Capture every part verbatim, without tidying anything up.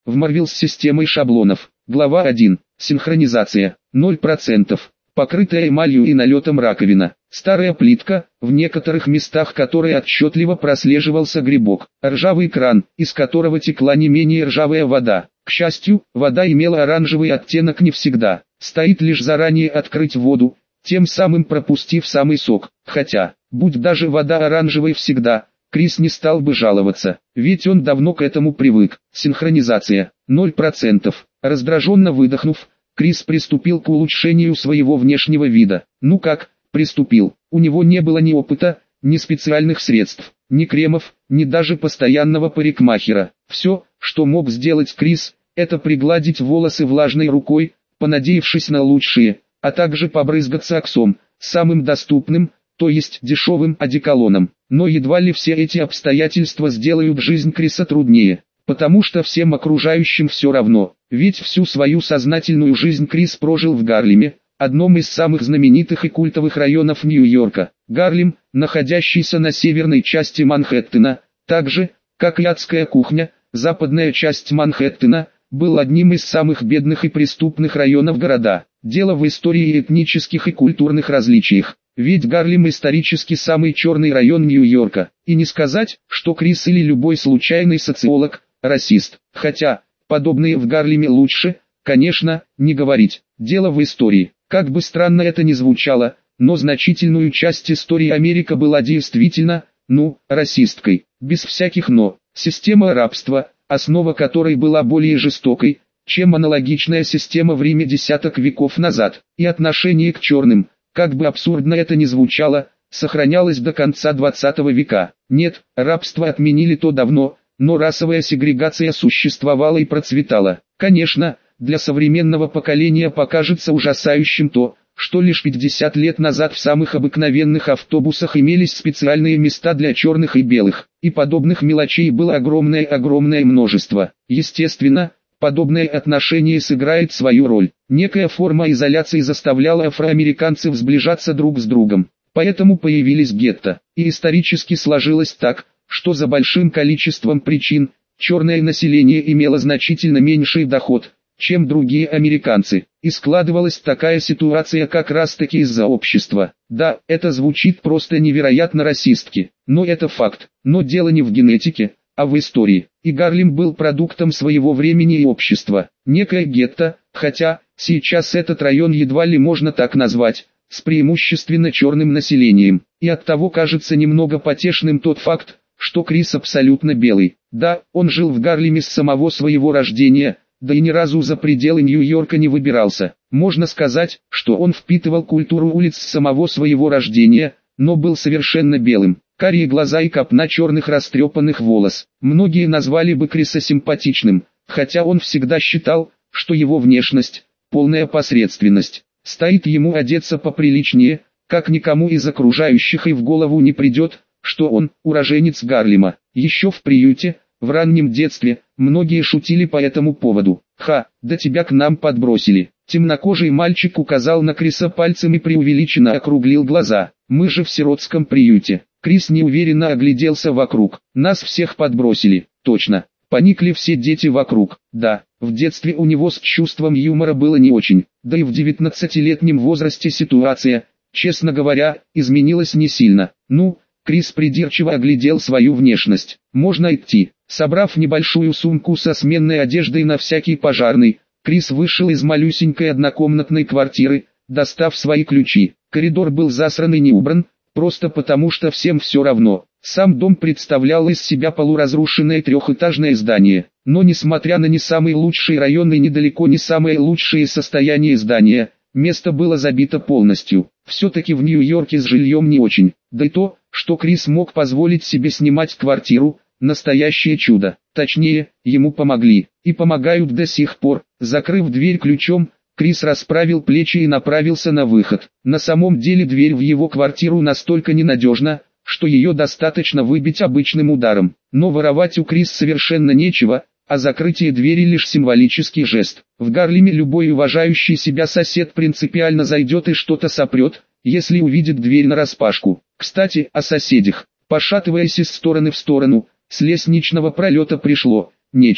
в Marvel с системой шаблонов. Глава один. Синхронизация. ноль процентов. Покрытая эмалью и налетом раковина. Старая плитка, в некоторых местах которой отчетливо прослеживался грибок. Ржавый кран, из которого текла не менее ржавая вода. К счастью, вода имела оранжевый оттенок не всегда. Стоит лишь заранее открыть воду, тем самым пропустив самый сок. Хотя, будь даже вода оранжевой всегда, Крис не стал бы жаловаться, ведь он давно к этому привык. Синхронизация. ноль процентов. Раздраженно выдохнув, Крис приступил к улучшению своего внешнего вида. Ну как, приступил. У него не было ни опыта, ни специальных средств, ни кремов, ни даже постоянного парикмахера. Все, что мог сделать Крис, это пригладить волосы влажной рукой, понадеявшись на лучшее, а также побрызгаться оксом, самым доступным, то есть дешевым одеколоном. Но едва ли все эти обстоятельства сделают жизнь Криса труднее, потому что всем окружающим все равно, ведь всю свою сознательную жизнь Крис прожил в Гарлеме, одном из самых знаменитых и культовых районов Нью-Йорка. Гарлем, находящийся на северной части Манхэттена, так же, как и адская кухня, западная часть Манхэттена, был одним из самых бедных и преступных районов города. Дело в истории этнических и культурных различиях. Ведь Гарлем исторически самый черный район Нью-Йорка. И не сказать, что Крис или любой случайный социолог – расист. Хотя, подобные в Гарлеме лучше, конечно, не говорить. Дело в истории. Как бы странно это ни звучало, но значительную часть истории Америка была действительно, ну, расисткой. Без всяких «но». Система рабства, основа которой была более жестокой, чем аналогичная система в Риме десяток веков назад. И отношение к черным, как бы абсурдно это ни звучало, сохранялось до конца двадцатого века. Нет, рабство отменили то давно, но расовая сегрегация существовала и процветала. Конечно, для современного поколения покажется ужасающим то, что лишь пятьдесят лет назад в самых обыкновенных автобусах имелись специальные места для черных и белых, и подобных мелочей было огромное-огромное множество. Естественно, подобное отношение сыграет свою роль. Некая форма изоляции заставляла афроамериканцев сближаться друг с другом. Поэтому появились гетто. И исторически сложилось так, что за большим количеством причин, черное население имело значительно меньший доход, чем другие американцы. И складывалась такая ситуация как раз таки из-за общества. Да, это звучит просто невероятно расистски, но это факт. Но дело не в генетике, а в истории. И Гарлем был продуктом своего времени и общества. Некое гетто, хотя, сейчас этот район едва ли можно так назвать, с преимущественно черным населением. И оттого кажется немного потешным тот факт, что Крис абсолютно белый. Да, он жил в Гарлеме с самого своего рождения, да и ни разу за пределы Нью-Йорка не выбирался. Можно сказать, что он впитывал культуру улиц с самого своего рождения, но был совершенно белым. Карие глаза и копна черных растрепанных волос. Многие назвали бы Криса симпатичным, хотя он всегда считал, что его внешность – полная посредственность. Стоит ему одеться поприличнее, как никому из окружающих и в голову не придет, что он – уроженец Гарлема. Еще в приюте, в раннем детстве, многие шутили по этому поводу. «Ха, да тебя к нам подбросили». Темнокожий мальчик указал на Криса пальцем и преувеличенно округлил глаза. «Мы же в сиротском приюте». Крис неуверенно огляделся вокруг. «Нас всех подбросили». «Точно». Поникли все дети вокруг. Да, в детстве у него с чувством юмора было не очень. Да и в девятнадцатилетнем возрасте ситуация, честно говоря, изменилась не сильно. Ну, Крис придирчиво оглядел свою внешность. «Можно идти». Собрав небольшую сумку со сменной одеждой на всякий пожарный, Крис вышел из малюсенькой однокомнатной квартиры, достав свои ключи. Коридор был засран и не убран, просто потому что всем все равно. Сам дом представлял из себя полуразрушенное трехэтажное здание, но несмотря на не самый лучший район и недалеко не самое лучшее состояние здания, место было забито полностью. Все-таки в Нью-Йорке с жильем не очень, да и то, что Крис мог позволить себе снимать квартиру, настоящее чудо. Точнее, ему помогли, и помогают до сих пор. Закрыв дверь ключом, Крис расправил плечи и направился на выход. На самом деле дверь в его квартиру настолько ненадежна, что ее достаточно выбить обычным ударом. Но воровать у Криса совершенно нечего, а закрытие двери лишь символический жест. В Гарлеме любой уважающий себя сосед принципиально зайдет и что-то сопрет, если увидит дверь нараспашку. Кстати, о соседях. Пошатываясь из стороны в сторону, с лестничного пролета пришло нечто.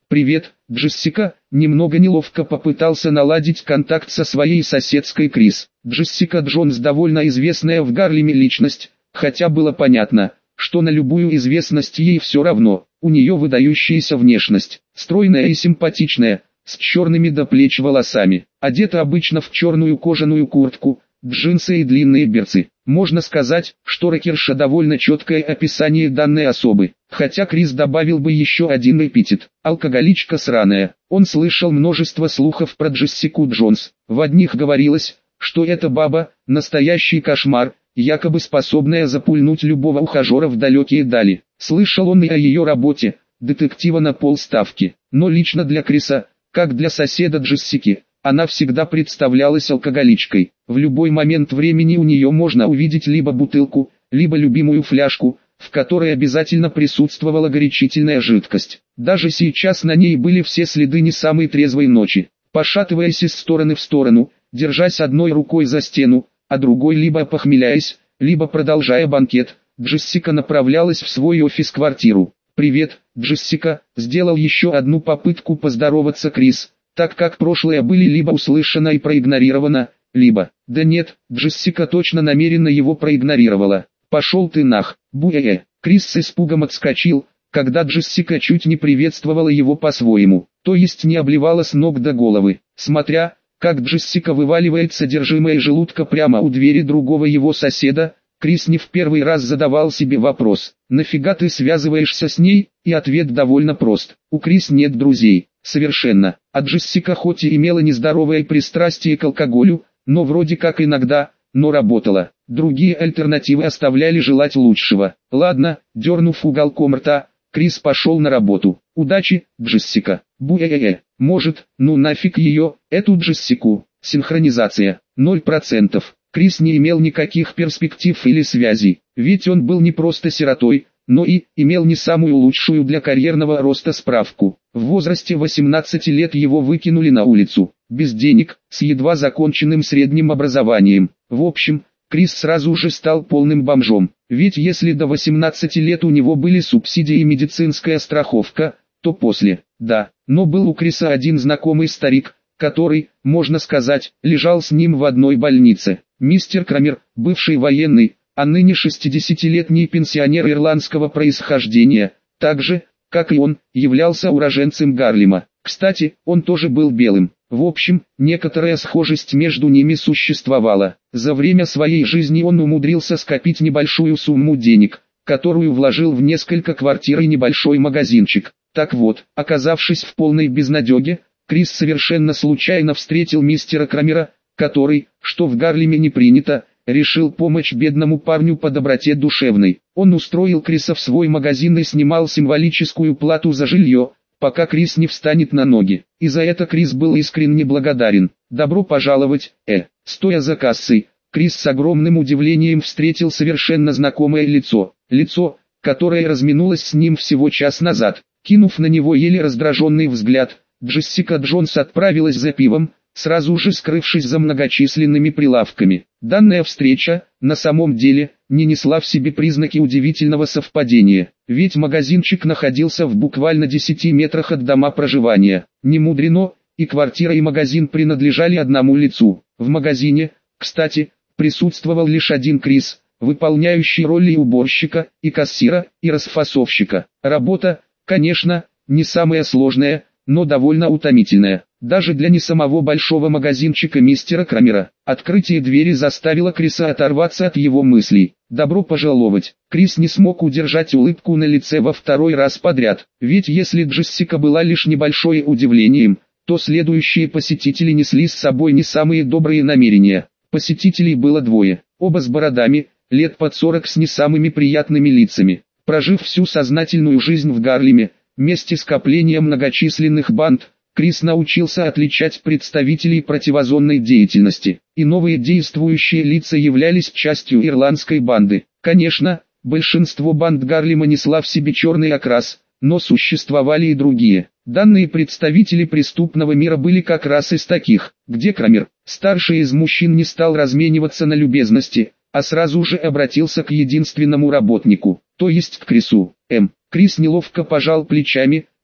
«Привет, Джессика», немного неловко попытался наладить контакт со своей соседской Крис. Джессика Джонс довольно известная в Гарлеме личность, хотя было понятно, что на любую известность ей все равно. У нее выдающаяся внешность, стройная и симпатичная, с черными до плеч волосами, одета обычно в черную кожаную куртку, джинсы и длинные берцы. Можно сказать, что рокерша довольно четкое описание данной особы, хотя Крис добавил бы еще один эпитет – алкоголичка сраная. Он слышал множество слухов про Джессику Джонс. В одних говорилось, что эта баба – настоящий кошмар, якобы способная запульнуть любого ухажера в далекие дали. Слышал он и о ее работе, детектива на полставки. Но лично для Криса, как для соседа Джессики, она всегда представлялась алкоголичкой. В любой момент времени у нее можно увидеть либо бутылку, либо любимую фляжку, в которой обязательно присутствовала горячительная жидкость. Даже сейчас на ней были все следы не самой трезвой ночи. Пошатываясь из стороны в сторону, держась одной рукой за стену, а другой либо похмеляясь, либо продолжая банкет, Джессика направлялась в свой офис-квартиру. «Привет, Джессика», сделал еще одну попытку поздороваться Крис, так как прошлое были либо услышано и проигнорировано, либо... Да нет, Джессика точно намеренно его проигнорировала. «Пошел ты нах, буэ-э». Крис с испугом отскочил, когда Джессика чуть не приветствовала его по-своему, то есть не обливала с ног до головы, смотря, как Джессика вываливает содержимое желудка прямо у двери другого его соседа. Крис не в первый раз задавал себе вопрос: нафига ты связываешься с ней? И ответ довольно прост: у Крис нет друзей, совершенно. А Джессика хоть и имела нездоровое пристрастие к алкоголю, но вроде как иногда, но работала. Другие альтернативы оставляли желать лучшего. Ладно, дернув уголком рта, Крис пошел на работу. Удачи, Джессика. Буэ-э-э. Может, ну нафиг ее, эту Джессику. Синхронизация. ноль процентов. Крис не имел никаких перспектив или связей, ведь он был не просто сиротой, но и имел не самую лучшую для карьерного роста справку. В возрасте восемнадцати лет его выкинули на улицу, без денег, с едва законченным средним образованием. В общем, Крис сразу же стал полным бомжом, ведь если до восемнадцати лет у него были субсидии и медицинская страховка, то после, да, но был у Криса один знакомый старик, который, можно сказать, лежал с ним в одной больнице. Мистер Крамер, бывший военный, а ныне шестидесятилетний пенсионер ирландского происхождения, также, как и он, являлся уроженцем Гарлема. Кстати, он тоже был белым. В общем, некоторая схожесть между ними существовала. За время своей жизни он умудрился скопить небольшую сумму денег, которую вложил в несколько квартир и небольшой магазинчик. Так вот, оказавшись в полной безнадеге, Крис совершенно случайно встретил мистера Крамера, который, что в Гарлеме не принято, решил помочь бедному парню по доброте душевной. Он устроил Криса в свой магазин и снимал символическую плату за жилье, пока Крис не встанет на ноги. И за это Крис был искренне благодарен. «Добро пожаловать, э». Стоя за кассой, Крис с огромным удивлением встретил совершенно знакомое лицо. Лицо, которое разминулось с ним всего час назад. Кинув на него еле раздраженный взгляд, Джессика Джонс отправилась за пивом, сразу же скрывшись за многочисленными прилавками. Данная встреча, на самом деле, не несла в себе признаки удивительного совпадения, ведь магазинчик находился в буквально десяти метрах от дома проживания. Не мудрено, и квартира и магазин принадлежали одному лицу. В магазине, кстати, присутствовал лишь один Крис, выполняющий роли и уборщика, и кассира, и расфасовщика. Работа, конечно, не самая сложная, но довольно утомительная, даже для не самого большого магазинчика мистера Крамера. Открытие двери заставило Криса оторваться от его мыслей. «Добро пожаловать». Крис не смог удержать улыбку на лице во второй раз подряд, ведь если Джессика была лишь небольшое удивлением, то следующие посетители несли с собой не самые добрые намерения. Посетителей было двое, оба с бородами, лет под сорок, с не самыми приятными лицами. Прожив всю сознательную жизнь в Гарлеме, месте скопления многочисленных банд, Крис научился отличать представителей противозонной деятельности, и новые действующие лица являлись частью ирландской банды. Конечно, большинство банд Гарлема несла в себе черный окрас, но существовали и другие. Данные представители преступного мира были как раз из таких, где Крамер, старший из мужчин, не стал размениваться на любезности, а сразу же обратился к единственному работнику, то есть к Крису. М. Крис неловко пожал плечами,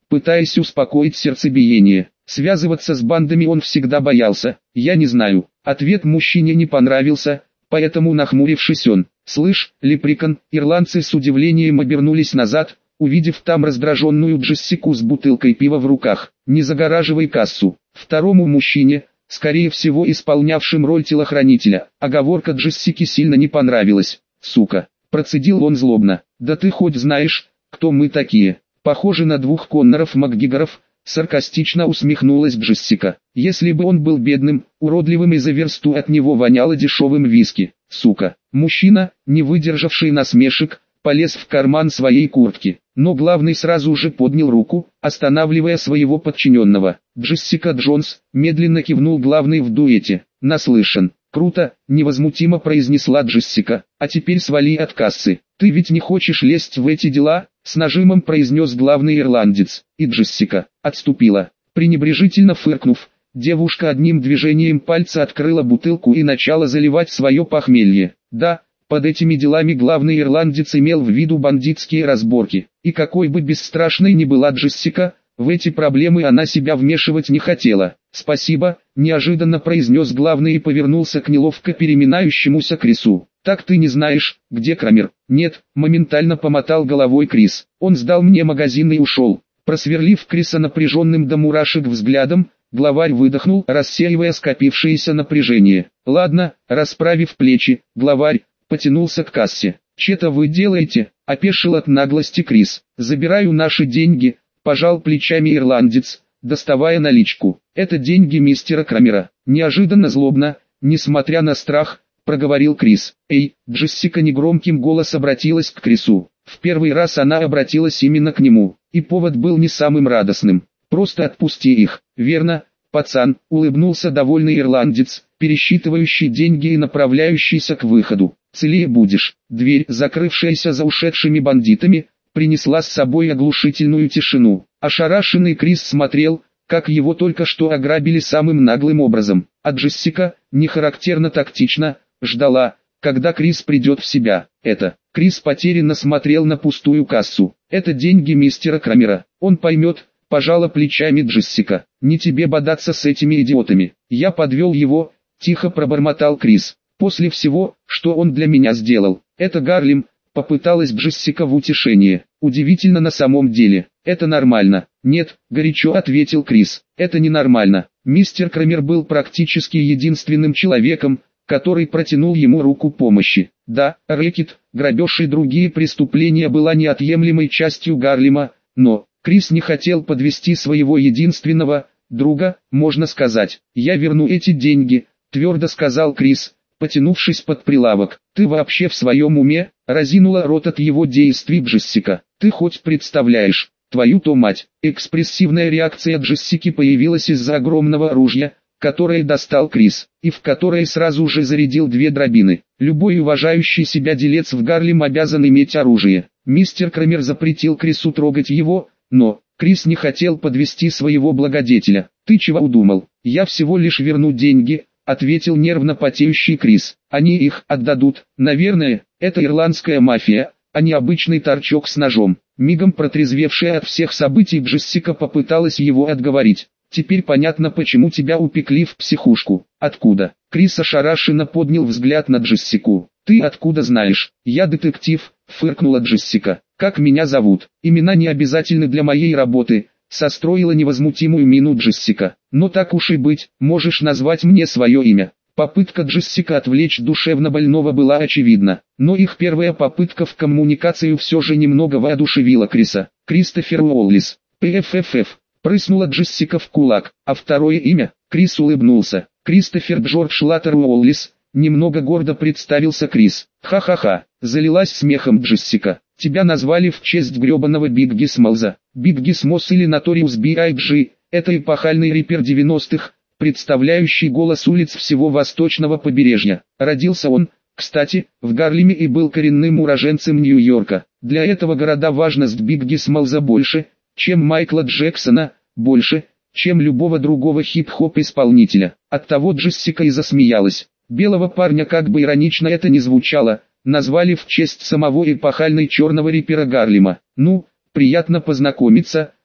пытаясь успокоить сердцебиение. Связываться с бандами он всегда боялся. «Я не знаю». Ответ мужчине не понравился, поэтому, нахмурившись, он: «Слышь, лепрекон». Ирландцы с удивлением обернулись назад, увидев там раздраженную Джессику с бутылкой пива в руках. «Не загораживай кассу». Второму мужчине, скорее всего исполнявшим роль телохранителя, оговорка Джессики сильно не понравилась. «Сука», процедил он злобно. «Да ты хоть знаешь, кто мы такие?» «Похоже на двух Конноров Макгрегоров», саркастично усмехнулась Джессика. «Если бы он был бедным, уродливым и за версту от него воняло дешевым виски. Сука». Мужчина, не выдержавший насмешек, полез в карман своей куртки, но главный сразу же поднял руку, останавливая своего подчиненного. «Джессика Джонс», медленно кивнул главный в дуэте. «Наслышан». «Круто», невозмутимо произнесла Джессика. «А теперь свали от кассы. Ты ведь не хочешь лезть в эти дела?» С нажимом произнес главный ирландец. И Джессика отступила. Пренебрежительно фыркнув, девушка одним движением пальца открыла бутылку и начала заливать свое похмелье. Да, под этими делами главный ирландец имел в виду бандитские разборки. И какой бы бесстрашной ни была Джессика, в эти проблемы она себя вмешивать не хотела. «Спасибо», – неожиданно произнес главный и повернулся к неловко переминающемуся Крису. «Так ты не знаешь, где Крамер?» «Нет», – моментально помотал головой Крис. «Он сдал мне магазин и ушел». Просверлив Криса напряженным до мурашек взглядом, главарь выдохнул, рассеивая скопившееся напряжение. «Ладно», – расправив плечи, главарь потянулся к кассе. «Че-то вы делаете?» – опешил от наглости Крис. «Забираю наши деньги», – пожал плечами ирландец, доставая наличку. «Это деньги мистера Крамера». Неожиданно злобно, несмотря на страх, проговорил Крис. «Эй!» Джессика негромким голосом обратилась к Крису. В первый раз она обратилась именно к нему, и повод был не самым радостным. «Просто отпусти их». «Верно, пацан», улыбнулся довольный ирландец, пересчитывающий деньги и направляющийся к выходу. «Целее будешь». Дверь, закрывшаяся за ушедшими бандитами, принесла с собой оглушительную тишину. Ошарашенный Крис смотрел, как его только что ограбили самым наглым образом, а Джессика, нехарактерно тактично, ждала, когда Крис придет в себя. «Это...» Крис потерянно смотрел на пустую кассу. «Это деньги мистера Крамера. Он поймет», — пожала плечами Джессика. «Не тебе бодаться с этими идиотами. Я подвел его», — тихо пробормотал Крис. «После всего, что он для меня сделал. Это Гарлем», — попыталась Джессика в утешение. «Удивительно на самом деле. Это нормально». «Нет», — горячо ответил Крис. «Это ненормально. Мистер Крамер был практически единственным человеком, который протянул ему руку помощи. Да, рэкет, грабеж и другие преступления была неотъемлемой частью Гарлема, но Крис не хотел подвести своего единственного друга, можно сказать. «Я верну эти деньги», — твердо сказал Крис, потянувшись под прилавок. «Ты вообще в своем уме?» — разинула рот от его действий Джессика. «Ты хоть представляешь, твою-то мать!» Экспрессивная реакция Джессики появилась из-за огромного ружья, которое достал Крис, и в которое сразу же зарядил две дробины. Любой уважающий себя делец в Гарлем обязан иметь оружие. Мистер Крамер запретил Крису трогать его, но Крис не хотел подвести своего благодетеля. «Ты чего удумал? Я всего лишь верну деньги», — ответил нервно потеющий Крис. «Они их отдадут. Наверное, это ирландская мафия, а не обычный торчок с ножом». Мигом протрезвевшая от всех событий Джессика попыталась его отговорить. «Теперь понятно, почему тебя упекли в психушку». «Откуда?» Крис ошарашенно поднял взгляд на Джессику. «Ты откуда знаешь?» «Я детектив», — фыркнула Джессика. «Как меня зовут?» «Имена не обязательны для моей работы», — состроила невозмутимую мину Джессика. «Но так уж и быть, можешь назвать мне свое имя». Попытка Джессика отвлечь душевно больного была очевидна, но их первая попытка в коммуникацию все же немного воодушевила Криса. «Кристофер Уоллис». «ПФФФ», прыснула Джессика в кулак. «А второе имя?» Крис улыбнулся. «Кристофер Джордж Латтер Уоллис», немного гордо представился Крис. «Ха-ха-ха», залилась смехом Джессика. «Тебя назвали в честь гребаного Бигги Смолза». Бигги Смолз или Notorious би ай джи, это эпохальный рэпер девяностых, представляющий голос улиц всего восточного побережья. Родился он, кстати, в Гарлеме и был коренным уроженцем Нью-Йорка. Для этого города важность Бигги Смолза больше, чем Майкла Джексона, больше, чем любого другого хип-хоп-исполнителя. Оттого Джессика и засмеялась. Белого парня, как бы иронично это ни звучало, назвали в честь самого эпохальной черного рэпера Гарлема. «Ну, приятно познакомиться»,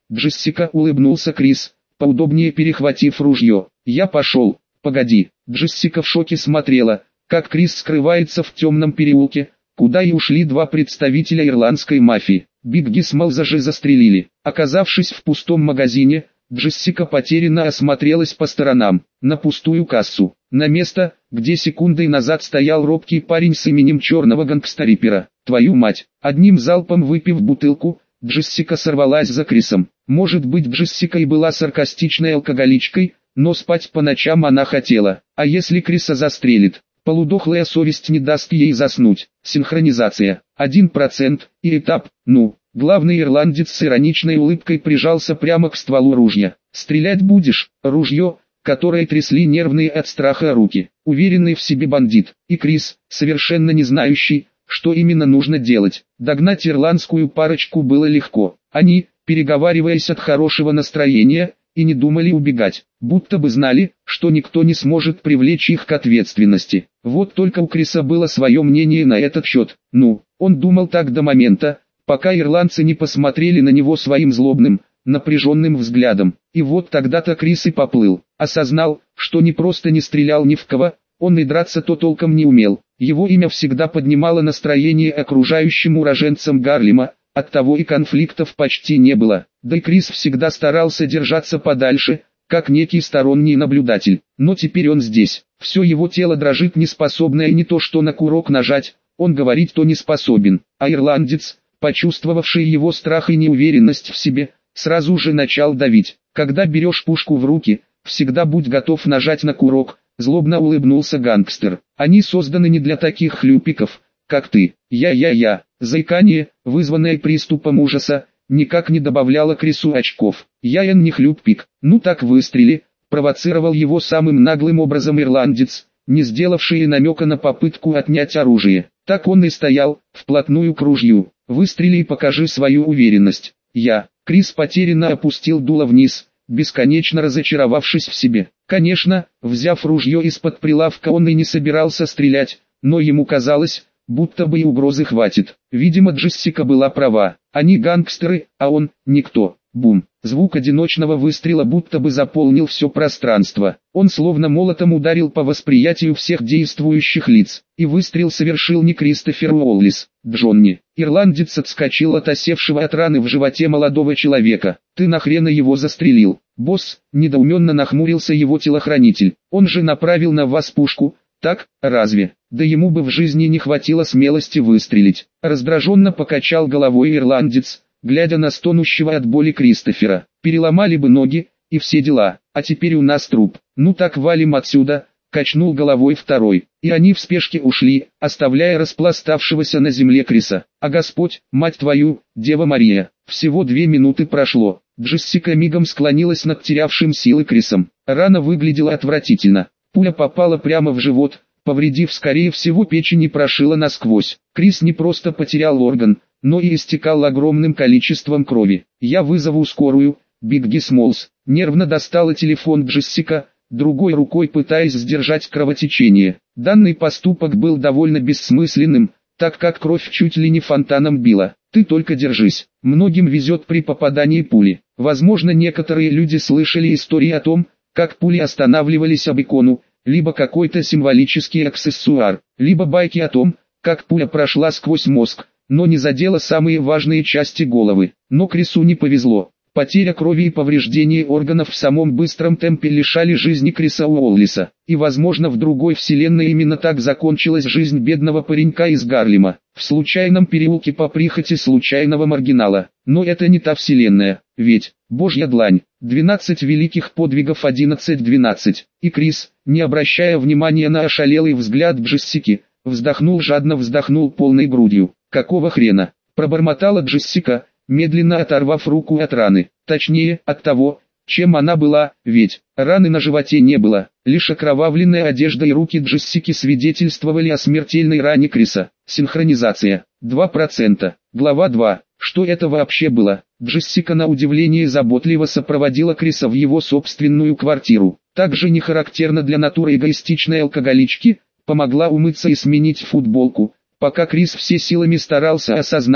Джессика, улыбнулся Крис, поудобнее перехватив ружье. Я пошел. Погоди. Джессика в шоке смотрела, как Крис скрывается в темном переулке, куда и ушли два представителя ирландской мафии. Бигги Смолза же застрелили. Оказавшись в пустом магазине, Джессика потерянно осмотрелась по сторонам, на пустую кассу, на место, где секундой назад стоял робкий парень с именем черного гангстера. Твою мать! Одним залпом выпив бутылку, Джессика сорвалась за Крисом. Может быть, Джессика и была саркастичной алкоголичкой, но спать по ночам она хотела. А если Криса застрелит? Полудохлая совесть не даст ей заснуть. Синхронизация. Один процент. И этап. Ну. Главный ирландец с ироничной улыбкой прижался прямо к стволу ружья. «Стрелять будешь?» Ружье, которое трясли нервные от страха руки. Уверенный в себе бандит. И Крис, совершенно не знающий, что именно нужно делать. Догнать ирландскую парочку было легко. Они, переговариваясь от хорошего настроения, и не думали убегать, будто бы знали, что никто не сможет привлечь их к ответственности. Вот только у Криса было свое мнение на этот счет. Ну, он думал так до момента, пока ирландцы не посмотрели на него своим злобным, напряженным взглядом. И вот тогда-то Крис и поплыл. Осознал, что не просто не стрелял ни в кого, он и драться-то толком не умел. Его имя всегда поднимало настроение окружающим уроженцам Гарлема, оттого и конфликтов почти не было. Да и Крис всегда старался держаться подальше, как некий сторонний наблюдатель. Но теперь он здесь. Все его тело дрожит, неспособное не то что на курок нажать, он говорить то не способен. А ирландец, почувствовавший его страх и неуверенность в себе, сразу же начал давить. Когда берешь пушку в руки, всегда будь готов нажать на курок, злобно улыбнулся гангстер. Они созданы не для таких хлюпиков, как ты. Я-я-я. Заикание, вызванное приступом ужаса, никак не добавляло Крису очков. Яян не хлюпик. Ну так выстрели, провоцировал его самым наглым образом ирландец, не сделавший намека на попытку отнять оружие. Так он и стоял, вплотную к ружью. Выстрели и покажи свою уверенность. Я. Крис потерянно опустил дуло вниз, бесконечно разочаровавшись в себе. Конечно, взяв ружье из-под прилавка, он и не собирался стрелять, но ему казалось, будто бы и угрозы хватит. Видимо, Джессика была права. Они гангстеры, а он – никто. Бум. Звук одиночного выстрела будто бы заполнил все пространство. Он словно молотом ударил по восприятию всех действующих лиц. И выстрел совершил не Кристофер Уоллис, Джонни. Ирландец отскочил от осевшего от раны в животе молодого человека. «Ты нахрена его застрелил?» «Босс», недоуменно нахмурился его телохранитель. «Он же направил на вас пушку». «Так, разве? Да ему бы в жизни не хватило смелости выстрелить». Раздраженно покачал головой ирландец, глядя на стонущего от боли Кристофера. «Переломали бы ноги, и все дела, а теперь у нас труп. Ну так валим отсюда», качнул головой второй. И они в спешке ушли, оставляя распластавшегося на земле Криса. «А Господь, мать твою, Дева Мария!» Всего две минуты прошло. Джессика мигом склонилась над терявшим силы Крисом. Рана выглядела отвратительно. Пуля попала прямо в живот, повредив скорее всего печень и прошила насквозь. Крис не просто потерял орган, но и истекал огромным количеством крови. «Я вызову скорую», Бигги Смолз нервно достала телефон Джессика, другой рукой пытаясь сдержать кровотечение. Данный поступок был довольно бессмысленным, так как кровь чуть ли не фонтаном била. «Ты только держись. Многим везет при попадании пули. Возможно, некоторые люди слышали истории о том, как пули останавливались об икону, либо какой-то символический аксессуар, либо байки о том, как пуля прошла сквозь мозг, но не задела самые важные части головы. Но Крису не повезло. Потеря крови и повреждение органов в самом быстром темпе лишали жизни Криса Уоллиса. И возможно, в другой вселенной именно так закончилась жизнь бедного паренька из Гарлема, в случайном переулке по прихоти случайного маргинала. Но это не та вселенная, ведь, Божья длань, двенадцать великих подвигов одиннадцать двенадцать. И Крис, не обращая внимания на ошалелый взгляд Джессики, вздохнул жадно, вздохнул полной грудью. «Какого хрена?» – пробормотала Джессика, медленно оторвав руку от раны, точнее, от того, чем она была, ведь раны на животе не было, лишь окровавленная одежда и руки Джессики свидетельствовали о смертельной ране Криса. Синхронизация. два процента. Глава два. Что это вообще было? Джессика на удивление заботливо сопроводила Криса в его собственную квартиру. Также не характерно для натуры эгоистичной алкоголички, помогла умыться и сменить футболку, пока Крис все силами старался осознать,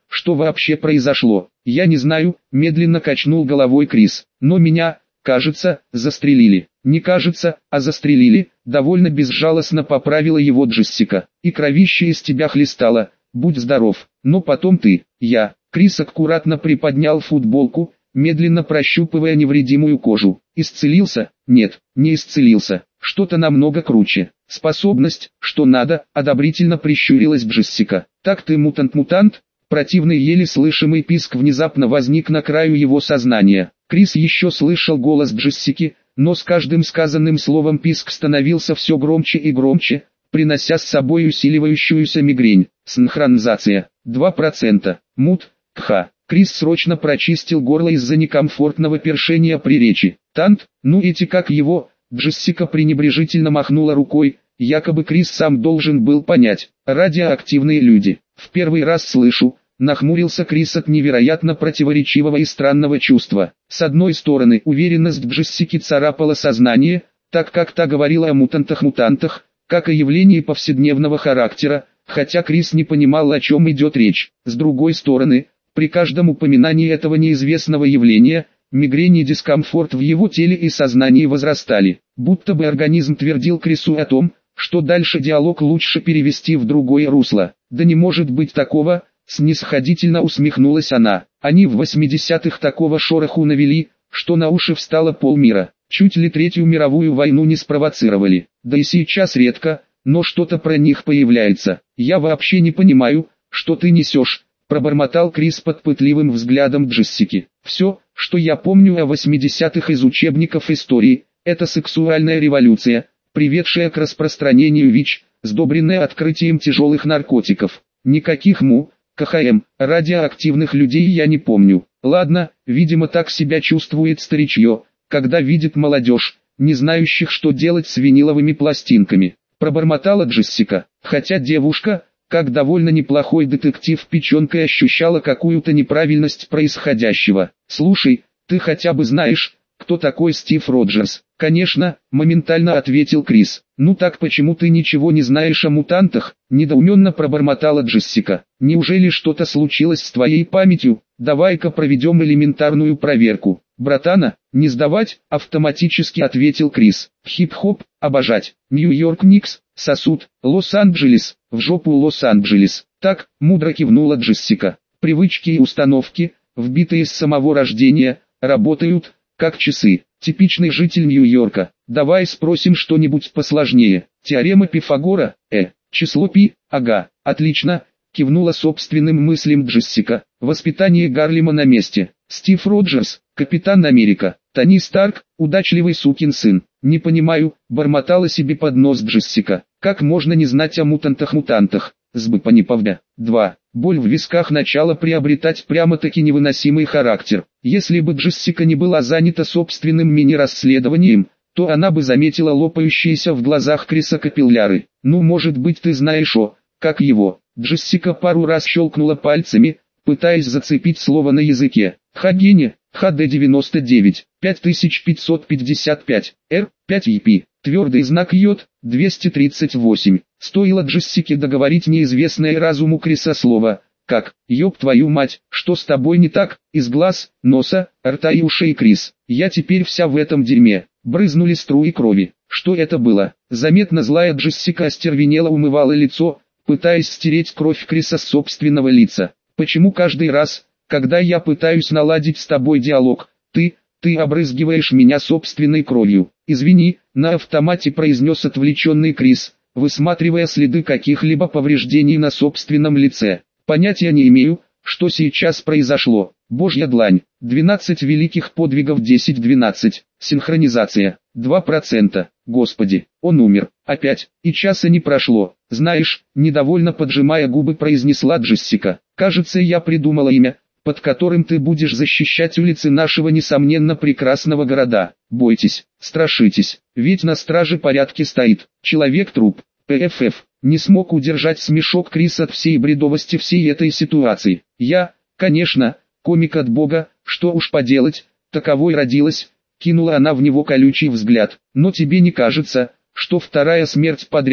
что вообще произошло? Я не знаю, медленно качнул головой Крис. Но меня, кажется, застрелили. Не кажется, а застрелили, довольно безжалостно поправила его Джессика. И кровище из тебя хлестало, будь здоров. Но потом ты, я. Крис аккуратно приподнял футболку, медленно прощупывая невредимую кожу. Исцелился? Нет, не исцелился. Что-то намного круче. Способность, что надо, одобрительно прищурилась Джессика. Так ты мутант-мутант? Противный еле слышимый писк внезапно возник на краю его сознания. Крис еще слышал голос Джессики, но с каждым сказанным словом писк становился все громче и громче, принося с собой усиливающуюся мигрень. Синхронизация. два процента. Мут. Кха. Крис срочно прочистил горло из-за некомфортного першения при речи. Тант, ну эти как его... Джессика пренебрежительно махнула рукой, якобы Крис сам должен был понять. Радиоактивные люди. В первый раз слышу, нахмурился Крис от невероятно противоречивого и странного чувства. С одной стороны, уверенность Джессики царапала сознание, так как та говорила о мутантах-мутантах, как о явлении повседневного характера, хотя Крис не понимал, о чем идет речь. С другой стороны, при каждом упоминании этого неизвестного явления, мигрень и дискомфорт в его теле и сознании возрастали, будто бы организм твердил Крису о том, что дальше диалог лучше перевести в другое русло. Да не может быть такого, снисходительно усмехнулась она. Они в восьмидесятых такого шороху навели, что на уши встало полмира. Чуть ли Третью мировую войну не спровоцировали. Да и сейчас редко, но что-то про них появляется. Я вообще не понимаю, что ты несешь, пробормотал Крис под пытливым взглядом Джессики. Все, что я помню о восьмидесятых из учебников истории, это сексуальная революция, приведшая к распространению ВИЧ, сдобренная открытием тяжелых наркотиков. Никаких МУ, КХМ, радиоактивных людей я не помню. Ладно, видимо так себя чувствует старичье, когда видит молодежь, не знающих что делать с виниловыми пластинками. Пробормотала Джессика, хотя девушка, как довольно неплохой детектив печенкой, ощущала какую-то неправильность происходящего. «Слушай, ты хотя бы знаешь, кто такой Стив Роджерс?» «Конечно», — моментально ответил Крис. «Ну так почему ты ничего не знаешь о мутантах?» — недоуменно пробормотала Джессика. «Неужели что-то случилось с твоей памятью? Давай-ка проведем элементарную проверку». «Братана, не сдавать», — автоматически ответил Крис. «Хип-хоп, обожать. Нью-Йорк Никс, сосуд, Лос-Анджелес, в жопу Лос-Анджелес». «Так», — мудро кивнула Джессика. «Привычки и установки, вбитые с самого рождения, работают, как часы. Типичный житель Нью-Йорка. Давай спросим что-нибудь посложнее. Теорема Пифагора, э, число пи, ага, отлично», — кивнула собственным мыслям Джессика. «Воспитание Гарлема на месте. Стив Роджерс, Капитан Америка. Тони Старк, удачливый сукин сын». «Не понимаю», — бормотала себе под нос Джессика. «Как можно не знать о мутантах-мутантах?» Сбыпаниповда. два. Боль в висках начала приобретать прямо-таки невыносимый характер. Если бы Джессика не была занята собственным мини-расследованием, то она бы заметила лопающиеся в глазах Криса капилляры. «Ну, может быть, ты знаешь о, как его?» Джессика пару раз щелкнула пальцами, пытаясь зацепить слово на языке. «Хагене, ха дэ девяносто девять, пять тысяч пятьсот пятьдесят пять, Р, пять и пи, твердый знак Йод, двести тридцать восемь». Стоило Джессике договорить неизвестное разуму Криса слово «как». «Ёб твою мать, что с тобой не так?» Из глаз, носа, рта и ушей Крис. «Я теперь вся в этом дерьме». Брызнули струи крови. Что это было? Заметно злая Джессика остервенела умывала лицо, пытаясь стереть кровь Криса с собственного лица. «Почему каждый раз, когда я пытаюсь наладить с тобой диалог, ты, ты обрызгиваешь меня собственной кровью?» «Извини», — на автомате произнес отвлеченный Крис, высматривая следы каких-либо повреждений на собственном лице. «Понятия не имею, что сейчас произошло. Божья длань. двенадцать великих подвигов десять двенадцать. Синхронизация. два процента. Господи, он умер. Опять. И часа не прошло. Знаешь», недовольно поджимая губы произнесла Джессика. «Кажется, я придумала имя, под которым ты будешь защищать улицы нашего несомненно прекрасного города. Бойтесь, страшитесь, ведь на страже порядки стоит Человек-труп». ПФФ. Не смог удержать смешок Крис от всей бредовости всей этой ситуации. «Я, конечно, комик от бога, что уж поделать, таковой родилась», кинула она в него колючий взгляд. «Но тебе не кажется, что вторая смерть подряд,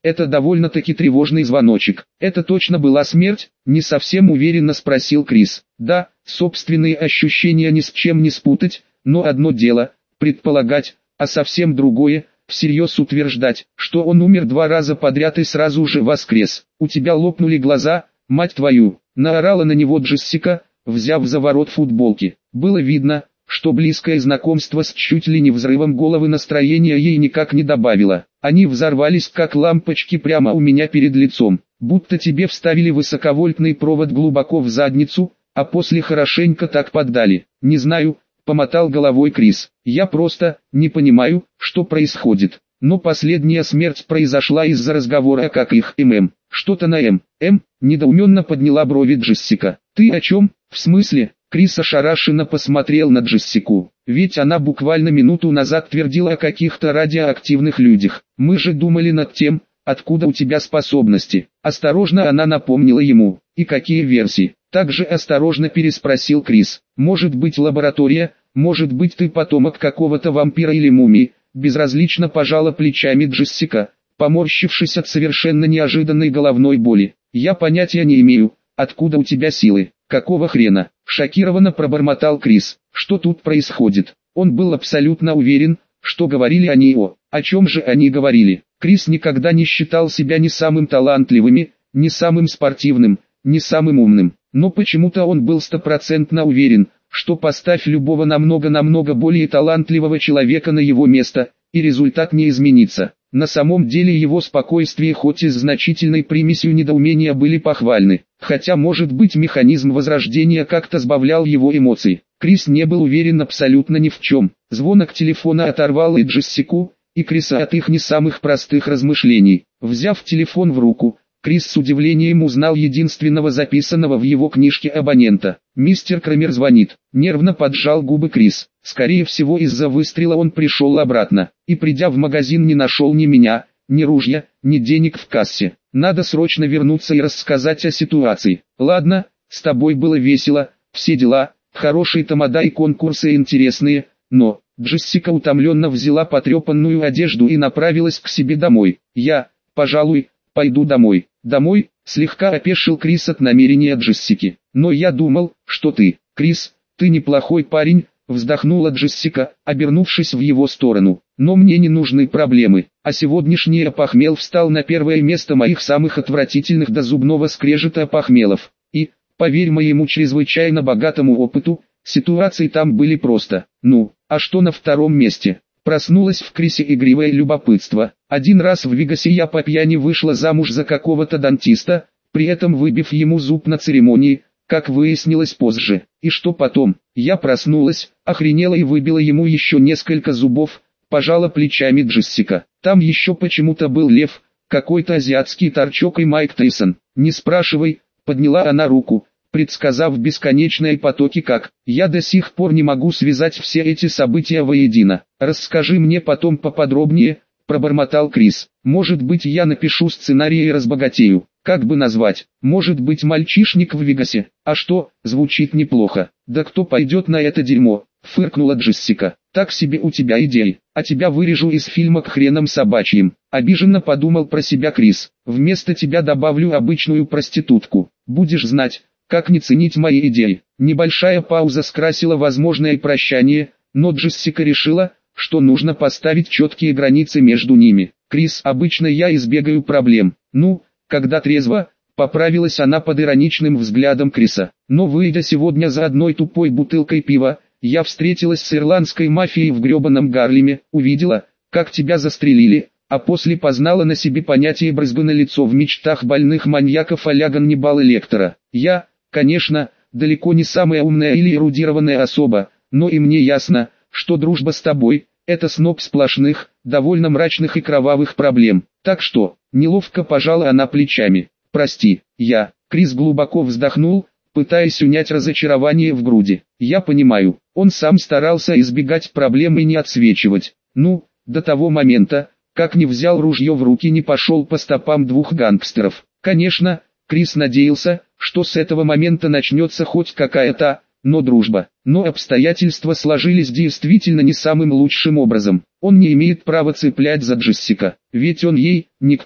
Это довольно-таки тревожный звоночек. Это точно была смерть? Не совсем уверенно спросил Крис. Да, собственные ощущения ни с чем не спутать, но одно дело – предполагать, а совсем другое – всерьез утверждать, что он умер два раза подряд и сразу же воскрес. У тебя лопнули глаза, мать твою, наорала на него Джессика, взяв за ворот футболки. Было видно, что близкое знакомство с чуть ли не взрывом головы настроения ей никак не добавило. Они взорвались как лампочки прямо у меня перед лицом, будто тебе вставили высоковольтный провод глубоко в задницу, а после хорошенько так поддали. Не знаю, помотал головой Крис. Я просто не понимаю, что происходит. Но последняя смерть произошла из-за разговора как их ММ. Что-то на М. М. Недоуменно подняла брови Джессика. Ты о чем? В смысле? Крис ошарашенно посмотрел на Джессику. Ведь она буквально минуту назад твердила о каких-то радиоактивных людях. Мы же думали над тем, откуда у тебя способности. Осторожно она напомнила ему. И какие версии? Также осторожно переспросил Крис. Может быть лаборатория, может быть ты потомок какого-то вампира или мумии. Безразлично пожала плечами Джессика, поморщившись от совершенно неожиданной головной боли. Я понятия не имею, откуда у тебя силы. Какого хрена? Шокированно пробормотал Крис. Что тут происходит? Он был абсолютно уверен, что говорили они о... О чем же они говорили? Крис никогда не считал себя ни самым талантливым, ни самым спортивным, ни самым умным. Но почему-то он был стопроцентно уверен, что поставь любого намного-намного более талантливого человека на его место, и результат не изменится. На самом деле его спокойствие хоть и с значительной примесью недоумения были похвальны, хотя может быть механизм возрождения как-то сбавлял его эмоций. Крис не был уверен абсолютно ни в чем. Звонок телефона оторвал и Джессику, и Криса от их не самых простых размышлений. Взяв телефон в руку, Крис с удивлением узнал единственного записанного в его книжке абонента. «Мистер Крамер звонит», — нервно поджал губы Крис. Скорее всего из-за выстрела он пришел обратно, и придя в магазин не нашел ни меня, ни ружья, ни денег в кассе. Надо срочно вернуться и рассказать о ситуации. Ладно, с тобой было весело, все дела, хорошие тамада и конкурсы интересные, но... Джессика утомленно взяла потрепанную одежду и направилась к себе домой. Я, пожалуй, пойду домой. Домой, слегка опешил Крис от намерения Джессики. Но я думал, что ты, Крис, ты неплохой парень, вздохнула Джессика, обернувшись в его сторону. Но мне не нужны проблемы, а сегодняшний опохмел встал на первое место моих самых отвратительных до зубного скрежета опохмелов. И, поверь моему чрезвычайно богатому опыту, ситуации там были просто. Ну, а что на втором месте? Проснулось в Крисе игривое любопытство. Один раз в Вегасе я по пьяни вышла замуж за какого-то дантиста, при этом выбив ему зуб на церемонии, как выяснилось позже. И что потом? Я проснулась, охренела и выбила ему еще несколько зубов, пожала плечами Джессика. Там еще почему-то был лев, какой-то азиатский торчок и Майк Тайсон. Не спрашивай, подняла она руку, предсказав бесконечные потоки как. Я до сих пор не могу связать все эти события воедино. Расскажи мне потом поподробнее, пробормотал Крис. Может быть я напишу сценарий и разбогатею. Как бы назвать? Может быть мальчишник в Вегасе? А что, звучит неплохо. Да кто пойдет на это дерьмо? Фыркнула Джессика. Так себе у тебя идеи. А тебя вырежу из фильма к хренам собачьим. Обиженно подумал про себя Крис. Вместо тебя добавлю обычную проститутку. Будешь знать, как не ценить мои идеи. Небольшая пауза скрасила возможное прощание, но Джессика решила, что нужно поставить четкие границы между ними. Крис, обычно я избегаю проблем. Ну, когда трезво, поправилась она под ироничным взглядом Криса. Но выйдя сегодня за одной тупой бутылкой пива, я встретилась с ирландской мафией в гребаном Гарлеме, увидела, как тебя застрелили, а после познала на себе понятие брызга на лицо в мечтах больных маньяков а-ля Ганнибала Лектора. Я, конечно, далеко не самая умная или эрудированная особа, но и мне ясно, что дружба с тобой – это сноп сплошных, довольно мрачных и кровавых проблем. Так что, неловко пожала она плечами. Прости, я, Крис глубоко вздохнул, пытаясь унять разочарование в груди. Я понимаю, он сам старался избегать проблем и не отсвечивать. Ну, до того момента, как не взял ружье в руки, не пошел по стопам двух гангстеров. Конечно, Крис надеялся, что с этого момента начнется хоть какая-то, но дружба. Но обстоятельства сложились действительно не самым лучшим образом. Он не имеет права цеплять за Джессика, ведь он ей никто.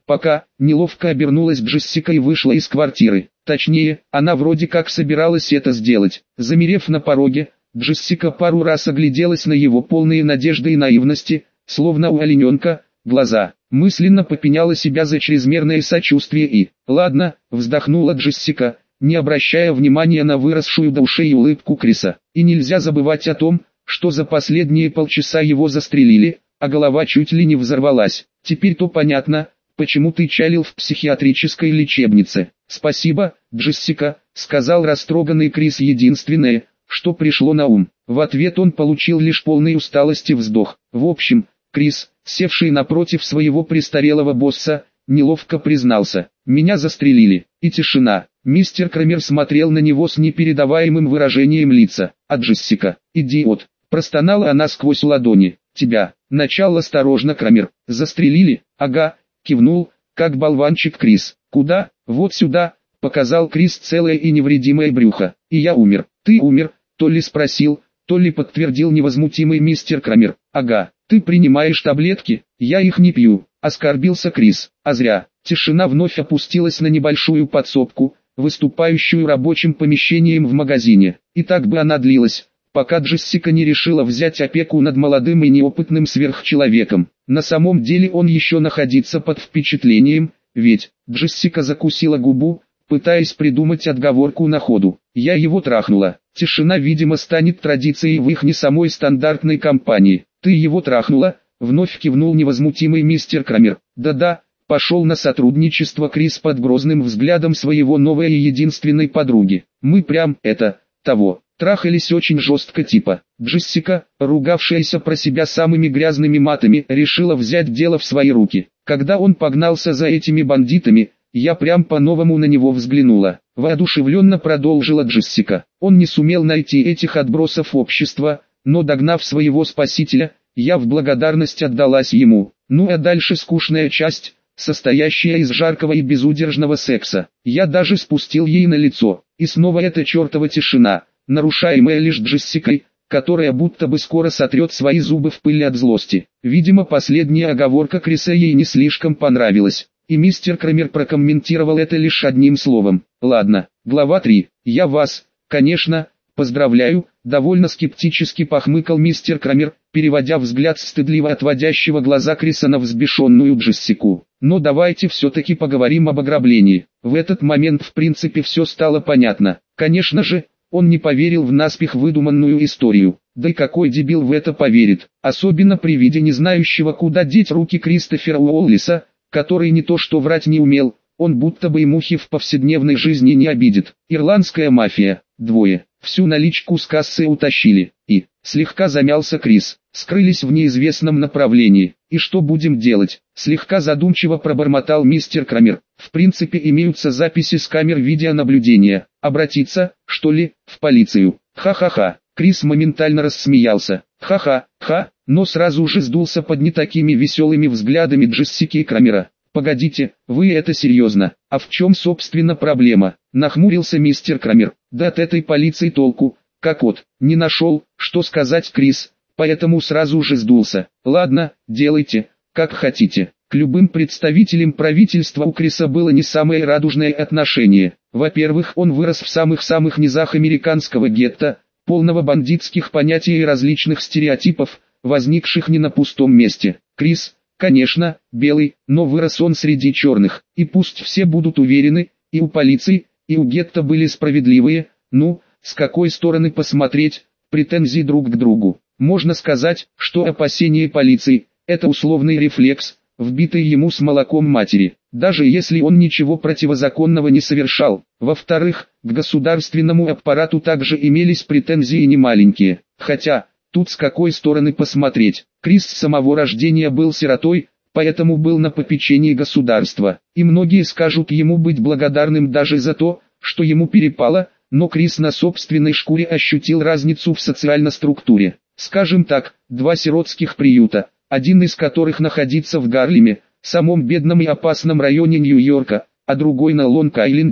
Пока, неловко обернулась Джессика и вышла из квартиры. Точнее, она вроде как собиралась это сделать. Замерев на пороге, Джессика пару раз огляделась на его полные надежды и наивности, словно у олененка, глаза. Мысленно попеняла себя за чрезмерное сочувствие и... «Ладно», вздохнула Джессика, не обращая внимания на выросшую до ушей улыбку Криса. И нельзя забывать о том, что за последние полчаса его застрелили, а голова чуть ли не взорвалась. Теперь-то понятно, почему ты чалил в психиатрической лечебнице. «Спасибо, Джессика», — сказал растроганный Крис единственное, что пришло на ум. В ответ он получил лишь полный усталости вздох. В общем, Крис, севший напротив своего престарелого босса, неловко признался: «Меня застрелили». И тишина. Мистер Крамер смотрел на него с непередаваемым выражением лица. А Джессика: «Идиот», — простонала она сквозь ладони. «Тебя». Начал осторожно Крамер. «Застрелили?» «Ага», — кивнул, как болванчик Крис. «Куда?» «Вот сюда», — показал Крис целое и невредимое брюхо. «И я умер». «Ты умер?» — то ли спросил, то ли подтвердил невозмутимый мистер Крамер. «Ага, ты принимаешь таблетки?» «Я их не пью», — оскорбился Крис. «А зря». Тишина вновь опустилась на небольшую подсобку, выступающую рабочим помещением в магазине. И так бы она длилась, пока Джессика не решила взять опеку над молодым и неопытным сверхчеловеком. На самом деле он еще находится под впечатлением, ведь... Джессика закусила губу, пытаясь придумать отговорку на ходу. «Я его трахнула». Тишина, видимо, станет традицией в их не самой стандартной компании. «Ты его трахнула?» — вновь кивнул невозмутимый мистер Крамер. «Да-да», — пошел на сотрудничество Крис под грозным взглядом своего новой и единственной подруги. «Мы прям, это, того, трахались очень жестко типа». Джессика, ругавшаяся про себя самыми грязными матами, решила взять дело в свои руки. «Когда он погнался за этими бандитами, я прям по-новому на него взглянула», — воодушевленно продолжила Джессика. «Он не сумел найти этих отбросов общества, но догнав своего спасителя, я в благодарность отдалась ему. Ну а дальше скучная часть, состоящая из жаркого и безудержного секса. Я даже спустил ей на лицо». И снова эта чертова тишина, нарушаемая лишь Джессикой, которая будто бы скоро сотрет свои зубы в пыль от злости. Видимо, последняя оговорка Криса ей не слишком понравилась, и мистер Крамер прокомментировал это лишь одним словом. «Ладно». Глава три. «Я вас, конечно, поздравляю», — довольно скептически похмыкал мистер Крамер, переводя взгляд стыдливо отводящего глаза Криса на взбешенную Джессику. «Но давайте все-таки поговорим об ограблении». В этот момент в принципе все стало понятно. Конечно же, он не поверил в наспех выдуманную историю. Да и какой дебил в это поверит, особенно при виде не знающего куда деть руки Кристофера Уоллиса, который не то что врать не умел, он будто бы и мухи в повседневной жизни не обидит. Ирландская мафия, двое, всю наличку с кассы утащили, и, слегка замялся Крис, скрылись в неизвестном направлении. «И что будем делать?» — слегка задумчиво пробормотал мистер Крамер. «В принципе имеются записи с камер видеонаблюдения. Обратиться, что ли, в полицию?» «Ха-ха-ха». Крис моментально рассмеялся. «Ха-ха-ха», но сразу же сдулся под не такими веселыми взглядами Джессики и Крамера. «Погодите, вы это серьезно? А в чем собственно проблема?» — нахмурился мистер Крамер. «Да от этой полиции толку, как от, не нашел, что сказать Крис, поэтому сразу же сдулся. Ладно, делайте, как хотите». К любым представителям правительства у Криса было не самое радужное отношение. Во-первых, он вырос в самых-самых низах американского гетто, полного бандитских понятий и различных стереотипов, возникших не на пустом месте. Крис, конечно, белый, но вырос он среди черных, и пусть все будут уверены, и у полиции, и у гетто были справедливые, ну, с какой стороны посмотреть, претензии друг к другу. Можно сказать, что опасение полиции – это условный рефлекс, вбитый ему с молоком матери, даже если он ничего противозаконного не совершал. Во-вторых, к государственному аппарату также имелись претензии немаленькие, хотя, тут с какой стороны посмотреть. Крис с самого рождения был сиротой, поэтому был на попечении государства, и многие скажут ему быть благодарным даже за то, что ему перепало, но Крис на собственной шкуре ощутил разницу в социальной структуре. Скажем так, два сиротских приюта, один из которых находится в Гарлеме, самом бедном и опасном районе Нью-Йорка, а другой на Лонг-Айленде,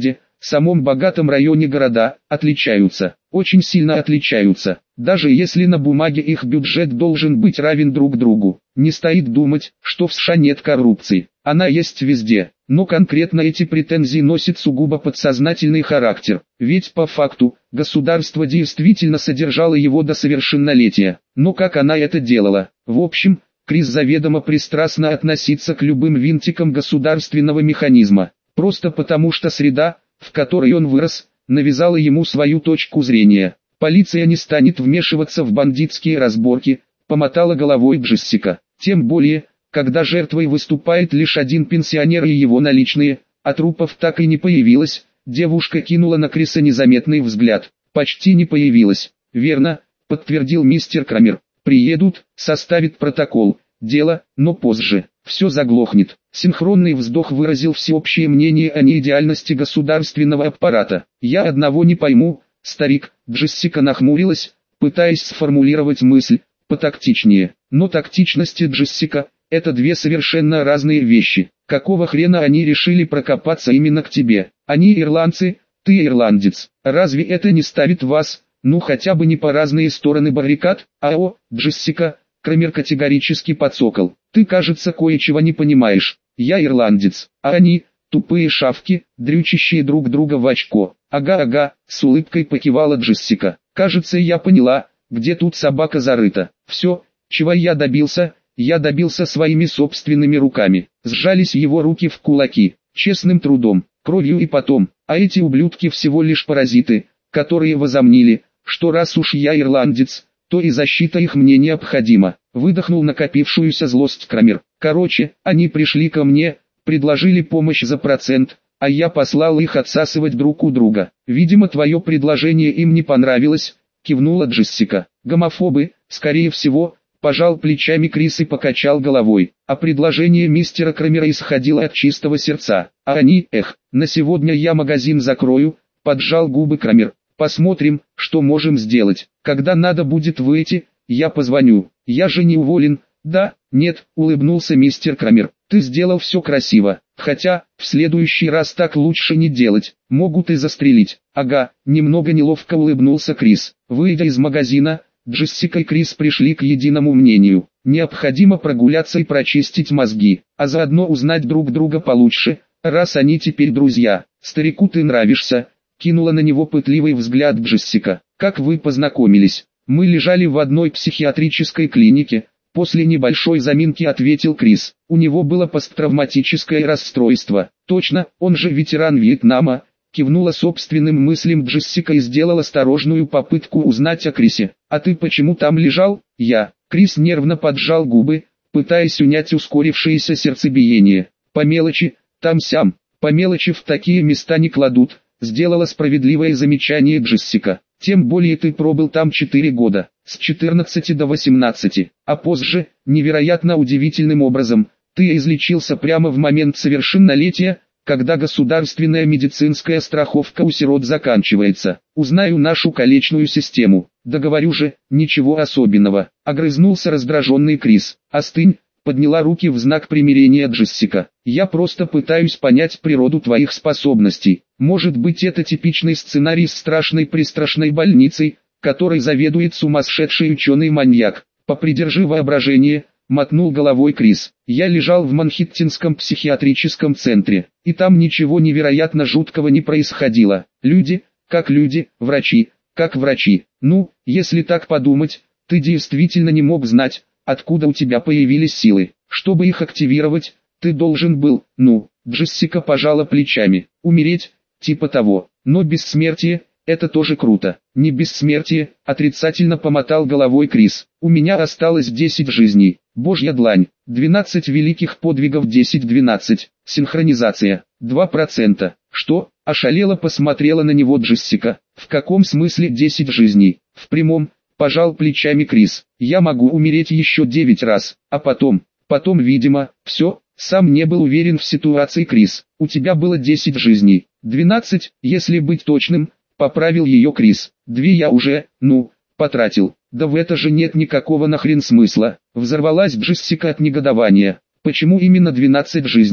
В самом богатом районе города отличаются, очень сильно отличаются, даже если на бумаге их бюджет должен быть равен друг другу. Не стоит думать, что в США нет коррупции, она есть везде, но конкретно эти претензии носят сугубо подсознательный характер, ведь по факту, государство действительно содержало его до совершеннолетия, но как она это делала? В общем, Крис заведомо пристрастно относится к любым винтикам государственного механизма, просто потому что среда, в которой он вырос, навязала ему свою точку зрения. Полиция не станет вмешиваться в бандитские разборки, помотала головой Джессика. Тем более, когда жертвой выступает лишь один пенсионер и его наличные, а трупов так и не появилось. Девушка кинула на Криса незаметный взгляд. Почти не появилось. Верно, подтвердил мистер Крамер. Приедут, составят протокол. Дело, но позже. Все заглохнет. Синхронный вздох выразил всеобщее мнение о неидеальности государственного аппарата. Я одного не пойму, старик. Джессика нахмурилась, пытаясь сформулировать мысль потактичнее. Но тактичность и Джессика – это две совершенно разные вещи. Какого хрена они решили прокопаться именно к тебе? Они ирландцы, ты ирландец. Разве это не ставит вас, ну хотя бы не по разные стороны баррикад? Ао, Джессика. Крамер категорически подсокол. Ты, кажется, кое-чего не понимаешь. Я ирландец, а они, тупые шавки, дрючащие друг друга в очко. Ага-ага, с улыбкой покивала Джессика. Кажется, я поняла, где тут собака зарыта. Все, чего я добился, я добился своими собственными руками. Сжались его руки в кулаки, честным трудом, кровью и потом. А эти ублюдки всего лишь паразиты, которые возомнили, что раз уж я ирландец, то и защита их мне необходима. Выдохнул накопившуюся злость Крамер. Короче, они пришли ко мне, предложили помощь за процент, а я послал их отсасывать друг у друга. Видимо, твое предложение им не понравилось, кивнула Джессика. Гомофобы, скорее всего, пожал плечами Крис и покачал головой. А предложение мистера Крамера исходило от чистого сердца. А они, эх, на сегодня я магазин закрою, поджал губы Крамер. Посмотрим, что можем сделать. Когда надо будет выйти, я позвоню. Я же не уволен. Да, нет, улыбнулся мистер Крамер. Ты сделал все красиво. Хотя, в следующий раз так лучше не делать. Могут и застрелить. Ага, немного неловко улыбнулся Крис. Выйдя из магазина, Джессика и Крис пришли к единому мнению. Необходимо прогуляться и прочистить мозги, а заодно узнать друг друга получше, раз они теперь друзья. Старику ты нравишься. Кинула на него пытливый взгляд Джессика. Как вы познакомились? Мы лежали в одной психиатрической клинике. После небольшой заминки ответил Крис. У него было посттравматическое расстройство. Точно, он же ветеран Вьетнама. Кивнула собственным мыслям Джессика и сделала осторожную попытку узнать о Крисе. А ты почему там лежал? Я. Крис нервно поджал губы, пытаясь унять ускорившееся сердцебиение. По мелочи, там-сям. По мелочи в такие места не кладут. Сделала справедливое замечание Джессика. Тем более ты пробыл там четыре года, с четырнадцати до восемнадцати, а позже, невероятно удивительным образом, ты излечился прямо в момент совершеннолетия, когда государственная медицинская страховка у сирот заканчивается. Узнаю нашу колечную систему. Да говорю же, ничего особенного. Огрызнулся раздраженный Крис. Остынь. Подняла руки в знак примирения Джессика. Я просто пытаюсь понять природу твоих способностей. Может быть, это типичный сценарий с страшной пристрашной больницей, которой заведует сумасшедший ученый-маньяк. Попридержи воображение, мотнул головой Крис. Я лежал в Манхэттенском психиатрическом центре, и там ничего невероятно жуткого не происходило. Люди, как люди, врачи, как врачи. Ну, если так подумать, ты действительно не мог знать, откуда у тебя появились силы. Чтобы их активировать, ты должен был, ну, Джессика пожала плечами, умереть, типа того. Но бессмертие, это тоже круто. Не бессмертие, отрицательно помотал головой Крис. У меня осталось десять жизней. Божья длань. двенадцать великих подвигов десять-двенадцать. Синхронизация. два процента. Что? Ошалело посмотрела на него Джессика. В каком смысле десять жизней? В прямом. Пожал плечами Крис. Я могу умереть еще девять раз, а потом, потом видимо, все, сам не был уверен в ситуации Крис. У тебя было десять жизней, двенадцать, если быть точным, поправил ее Крис. Две я уже, ну, потратил. Да в это же нет никакого нахрен смысла. Взорвалась Джессика от негодования. Почему именно двенадцать жизней?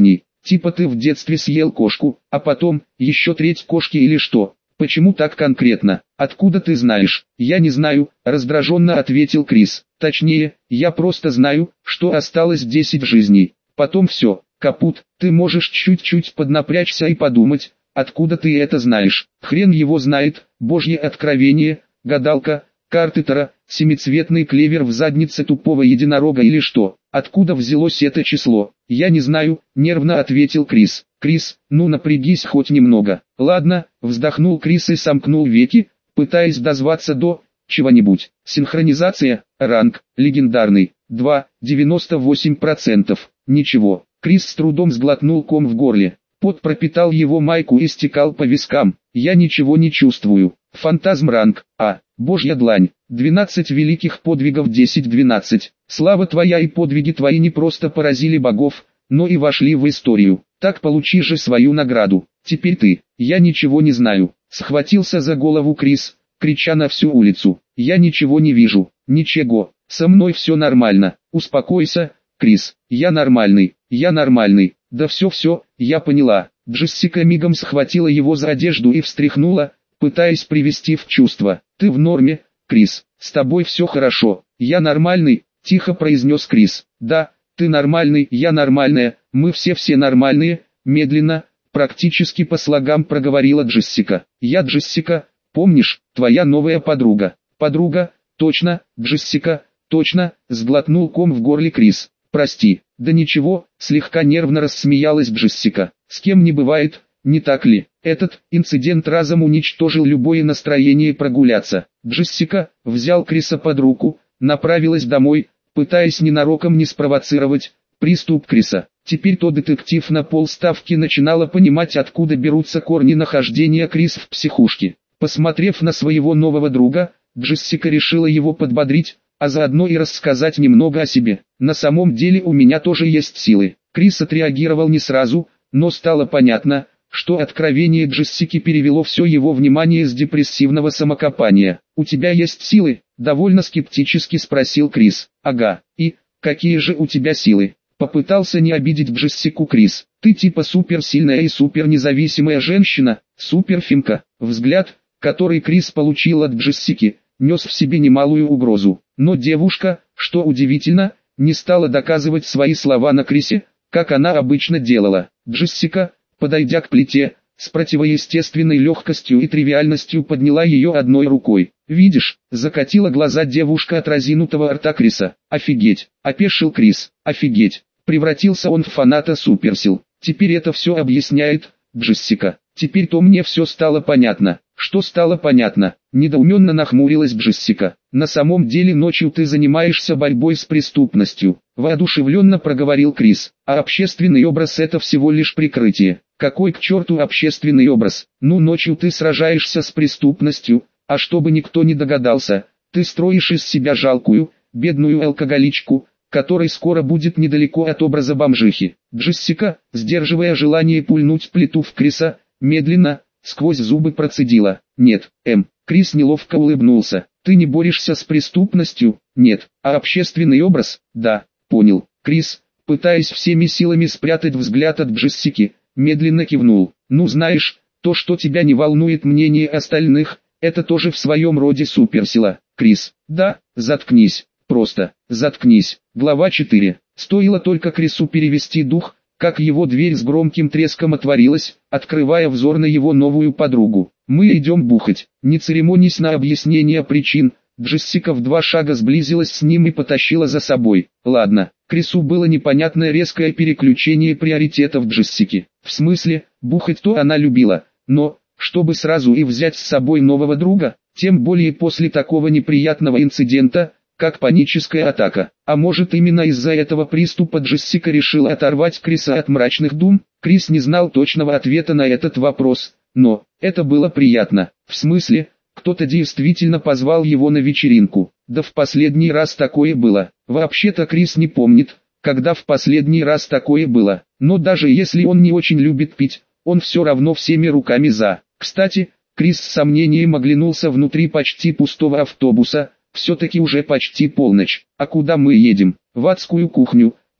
Типа ты в детстве съел кошку, а потом, еще треть кошки или что? Почему так конкретно? Откуда ты знаешь? Я не знаю, раздраженно ответил Крис. Точнее, я просто знаю, что осталось десять жизней. Потом все, капут, ты можешь чуть-чуть поднапрячься и подумать, откуда ты это знаешь. Хрен его знает, божье откровение, гадалка, карты Таро, семицветный клевер в заднице тупого единорога или что? Откуда взялось это число? Я не знаю, нервно ответил Крис. Крис, ну напрягись хоть немного. Ладно, вздохнул Крис и сомкнул веки, пытаясь дозваться до чего-нибудь. Синхронизация, ранг, легендарный, два, девяносто восемь процентов. Ничего. Крис с трудом сглотнул ком в горле. Пот пропитал его майку и стекал по вискам. Я ничего не чувствую. Фантазм ранг, а, божья длань. двенадцать великих подвигов десять двенадцать. Слава твоя и подвиги твои не просто поразили богов, но и вошли в историю. Так получи же свою награду. Теперь ты. Я ничего не знаю. Схватился за голову Крис, крича на всю улицу. Я ничего не вижу. Ничего. Со мной все нормально. Успокойся, Крис. Я нормальный. Я нормальный. Да все-все, я поняла. Джессика мигом схватила его за одежду и встряхнула, пытаясь привести в чувство. Ты в норме, Крис. С тобой все хорошо. Я нормальный, тихо произнес Крис. Да, ты нормальный, я нормальная, мы все-все нормальные, медленно, практически по слогам проговорила Джессика. Я Джессика, помнишь, твоя новая подруга. Подруга, точно, Джессика, точно, сглотнул ком в горле Крис. Прости, да ничего, слегка нервно рассмеялась Джессика. С кем не бывает, не так ли? Этот инцидент разом уничтожил любое настроение прогуляться. Джессика взял Криса под руку, направилась домой, пытаясь ненароком не спровоцировать приступ Криса. Теперь то детектив на полставки начинала понимать, откуда берутся корни нахождения Крис в психушке. Посмотрев на своего нового друга, Джессика решила его подбодрить, а заодно и рассказать немного о себе. На самом деле у меня тоже есть силы. Крис отреагировал не сразу, но стало понятно, что откровение Джессики перевело все его внимание с депрессивного самокопания. «У тебя есть силы?» – довольно скептически спросил Крис. «Ага, и, какие же у тебя силы?» Попытался не обидеть Джессику Крис. «Ты типа суперсильная и супернезависимая женщина, суперфемка». Взгляд, который Крис получил от Джессики, нес в себе немалую угрозу. Но девушка, что удивительно, не стала доказывать свои слова на Крисе, как она обычно делала. Джессика, подойдя к плите, с противоестественной легкостью и тривиальностью подняла ее одной рукой. «Видишь?» – закатила глаза девушка от разинутого рта Криса. «Офигеть!» – опешил Крис. «Офигеть!» – превратился он в фаната суперсил. «Теперь это все объясняет, Джессика. Теперь-то мне все стало понятно». «Что стало понятно?» – недоуменно нахмурилась Джессика. «На самом деле ночью ты занимаешься борьбой с преступностью», – воодушевленно проговорил Крис. «А общественный образ – это всего лишь прикрытие». «Какой к черту общественный образ? Ну ночью ты сражаешься с преступностью, а чтобы никто не догадался, ты строишь из себя жалкую, бедную алкоголичку, которой скоро будет недалеко от образа бомжихи». Джессика, сдерживая желание пульнуть плиту в Криса, медленно, сквозь зубы процедила. «Нет, М». Крис неловко улыбнулся. «Ты не борешься с преступностью?» «Нет». «А общественный образ?» «Да». «Понял». Крис, пытаясь всеми силами спрятать взгляд от Джессики, медленно кивнул. «Ну знаешь, то, что тебя не волнует мнение остальных, это тоже в своем роде суперсила». Крис: «Да, заткнись. Просто, заткнись». Глава четыре. Стоило только Крису перевести дух, как его дверь с громким треском отворилась, открывая взор на его новую подругу. «Мы идем бухать». Не церемонясь на объяснение причин, Джессика в два шага сблизилась с ним и потащила за собой. Ладно, Крису было непонятное резкое переключение приоритетов Джессики. В смысле, бухать-то она любила, но, чтобы сразу и взять с собой нового друга, тем более после такого неприятного инцидента, как паническая атака. А может именно из-за этого приступа Джессика решила оторвать Криса от мрачных дум? Крис не знал точного ответа на этот вопрос, но это было приятно. В смысле, кто-то действительно позвал его на вечеринку. Да в последний раз такое было. Вообще-то Крис не помнит, когда в последний раз такое было. Но даже если он не очень любит пить, он все равно всеми руками за. Кстати, Крис с сомнением оглянулся внутри почти пустого автобуса. Все-таки уже почти полночь. А куда мы едем? В адскую кухню.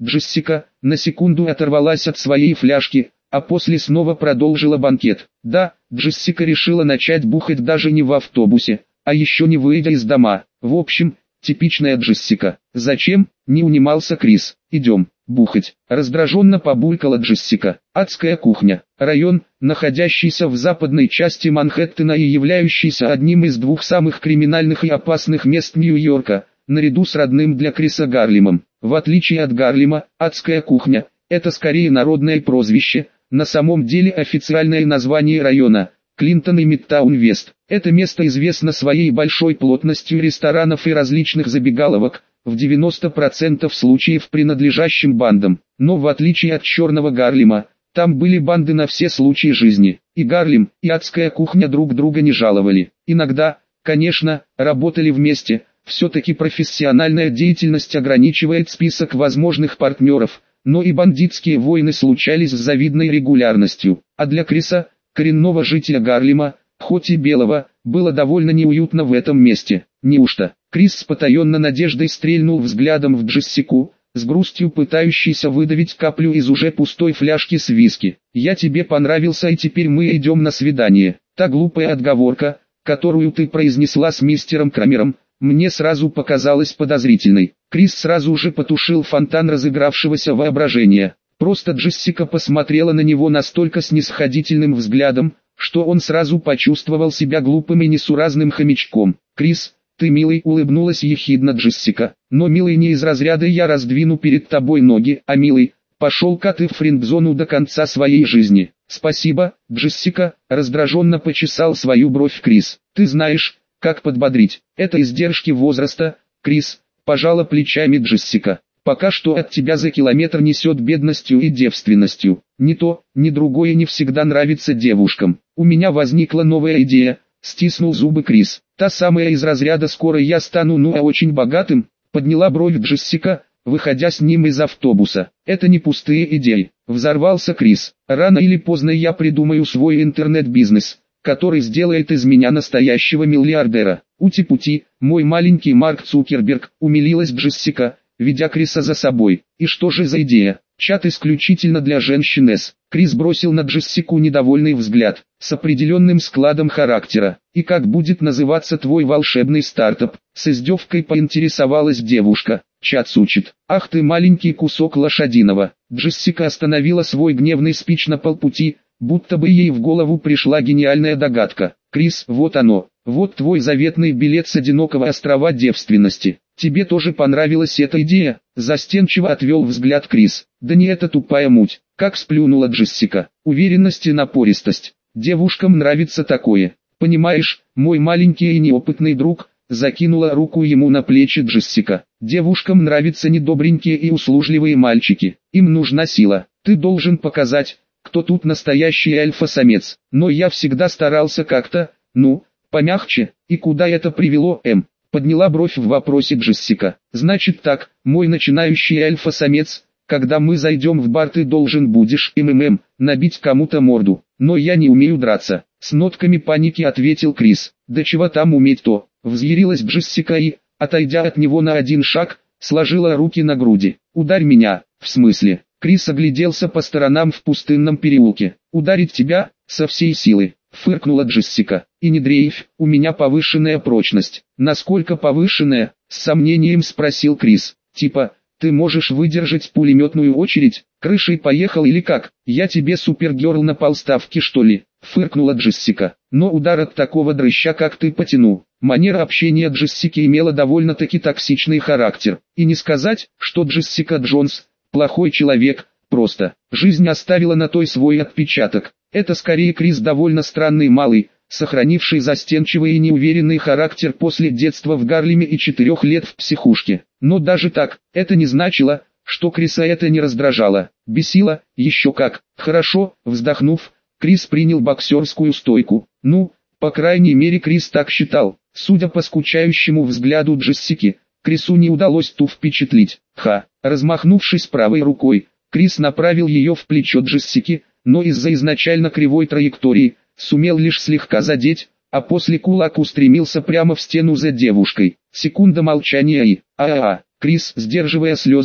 Джессика на секунду оторвалась от своей фляжки, а после снова продолжила банкет. Да, Джессика решила начать бухать даже не в автобусе, а еще не выйдя из дома. В общем, типичная Джессика. Зачем? Не унимался Крис. Идем, бухать. Раздраженно побулькала Джессика. Адская кухня. Район, находящийся в западной части Манхэттена и являющийся одним из двух самых криминальных и опасных мест Нью-Йорка, наряду с родным для Криса Гарлемом. В отличие от Гарлема, адская кухня – это скорее народное прозвище, на самом деле официальное название района – Клинтон и Мидтаун-Вест. Это место известно своей большой плотностью ресторанов и различных забегаловок, в девяноста процентах случаев принадлежащим бандам. Но в отличие от черного Гарлема, там были банды на все случаи жизни. И Гарлем, и адская кухня друг друга не жаловали. Иногда, конечно, работали вместе. Все-таки профессиональная деятельность ограничивает список возможных партнеров, но и бандитские войны случались с завидной регулярностью. А для Криса, коренного жителя Гарлема, хоть и белого, было довольно неуютно в этом месте. Неужто? Крис с потаенной надеждой стрельнул взглядом в Джессику, с грустью пытающийся выдавить каплю из уже пустой фляжки с виски. «Я тебе понравился и теперь мы идем на свидание». Та глупая отговорка, которую ты произнесла с мистером Крамером, мне сразу показалась подозрительной. Крис сразу же потушил фонтан разыгравшегося воображения. Просто Джессика посмотрела на него настолько снисходительным взглядом, что он сразу почувствовал себя глупым и несуразным хомячком. «Крис, ты милый», — улыбнулась ехидно Джессика. «Но милый не из разряда «я раздвину перед тобой ноги», а милый, пошел-ка ты в френдзону до конца своей жизни». «Спасибо, Джессика», — раздраженно почесал свою бровь Крис. «Ты знаешь, как подбодрить. Это издержки возраста, Крис», — пожала плечами Джессика. «Пока что от тебя за километр несет бедностью и девственностью. Ни то, ни другое не всегда нравится девушкам. У меня возникла новая идея», — стиснул зубы Крис. «Та самая из разряда «скоро я стану ну а очень богатым», — подняла бровь Джессика, выходя с ним из автобуса. «Это не пустые идеи», — взорвался Крис. «Рано или поздно я придумаю свой интернет-бизнес, который сделает из меня настоящего миллиардера. Ути-пути, мой маленький Марк Цукерберг», — умилилась Джессика, ведя Криса за собой. «И что же за идея? Чат исключительно для женщин С». Крис бросил на Джессику недовольный взгляд, с определенным складом характера. «И как будет называться твой волшебный стартап?» С издевкой поинтересовалась девушка. «Чат сучит». «Ах ты маленький кусок лошадиного». Джессика остановила свой гневный спич на полпути, будто бы ей в голову пришла гениальная догадка. «Крис, вот оно, вот твой заветный билет с одинокого острова девственности. Тебе тоже понравилась эта идея?» Застенчиво отвел взгляд Крис. «Да не эта тупая муть», — как сплюнула Джессика. «Уверенность и напористость. Девушкам нравится такое. Понимаешь, мой маленький и неопытный друг», — закинула руку ему на плечи Джессика. «Девушкам нравятся недобренькие и услужливые мальчики. Им нужна сила. Ты должен показать, кто тут настоящий альфа-самец. Но я всегда старался как-то, ну, помягче. И куда это привело, М?» Подняла бровь в вопросе Джессика. «Значит так, мой начинающий альфа-самец, когда мы зайдем в бар, ты должен будешь, МММ, набить кому-то морду. Но я не умею драться», — с нотками паники ответил Крис. «Да чего там уметь-то?» Взъярилась Джессика и, отойдя от него на один шаг, сложила руки на груди. «Ударь меня». «В смысле?» Крис огляделся по сторонам в пустынном переулке. «Ударить тебя, со всей силы», — фыркнула Джессика. «И не дрейфь, у меня повышенная прочность». «Насколько повышенная?» — с сомнением спросил Крис. «Типа, ты можешь выдержать пулеметную очередь? Крышей поехал или как? Я тебе супергерл на полставки что ли?» — фыркнула Джессика. «Но удар от такого дрыща как ты потяну». Манера общения Джессики имела довольно-таки токсичный характер. И не сказать, что Джессика Джонс — плохой человек, просто. Жизнь оставила на той свой отпечаток. Это скорее Крис довольно странный малый, сохранивший застенчивый и неуверенный характер после детства в Гарлеме и четырех лет в психушке. Но даже так, это не значило, что Криса это не раздражало. Бесило, еще как. «Хорошо», вздохнув, Крис принял боксерскую стойку. Ну, по крайней мере Крис так считал. Судя по скучающему взгляду Джессики, Крису не удалось ту впечатлить. Ха, размахнувшись правой рукой, Крис направил ее в плечо Джессики, но из-за изначально кривой траектории, сумел лишь слегка задеть, а после кулак устремился прямо в стену за девушкой. Секунда молчания и... А-а-а, Крис, сдерживая слезы,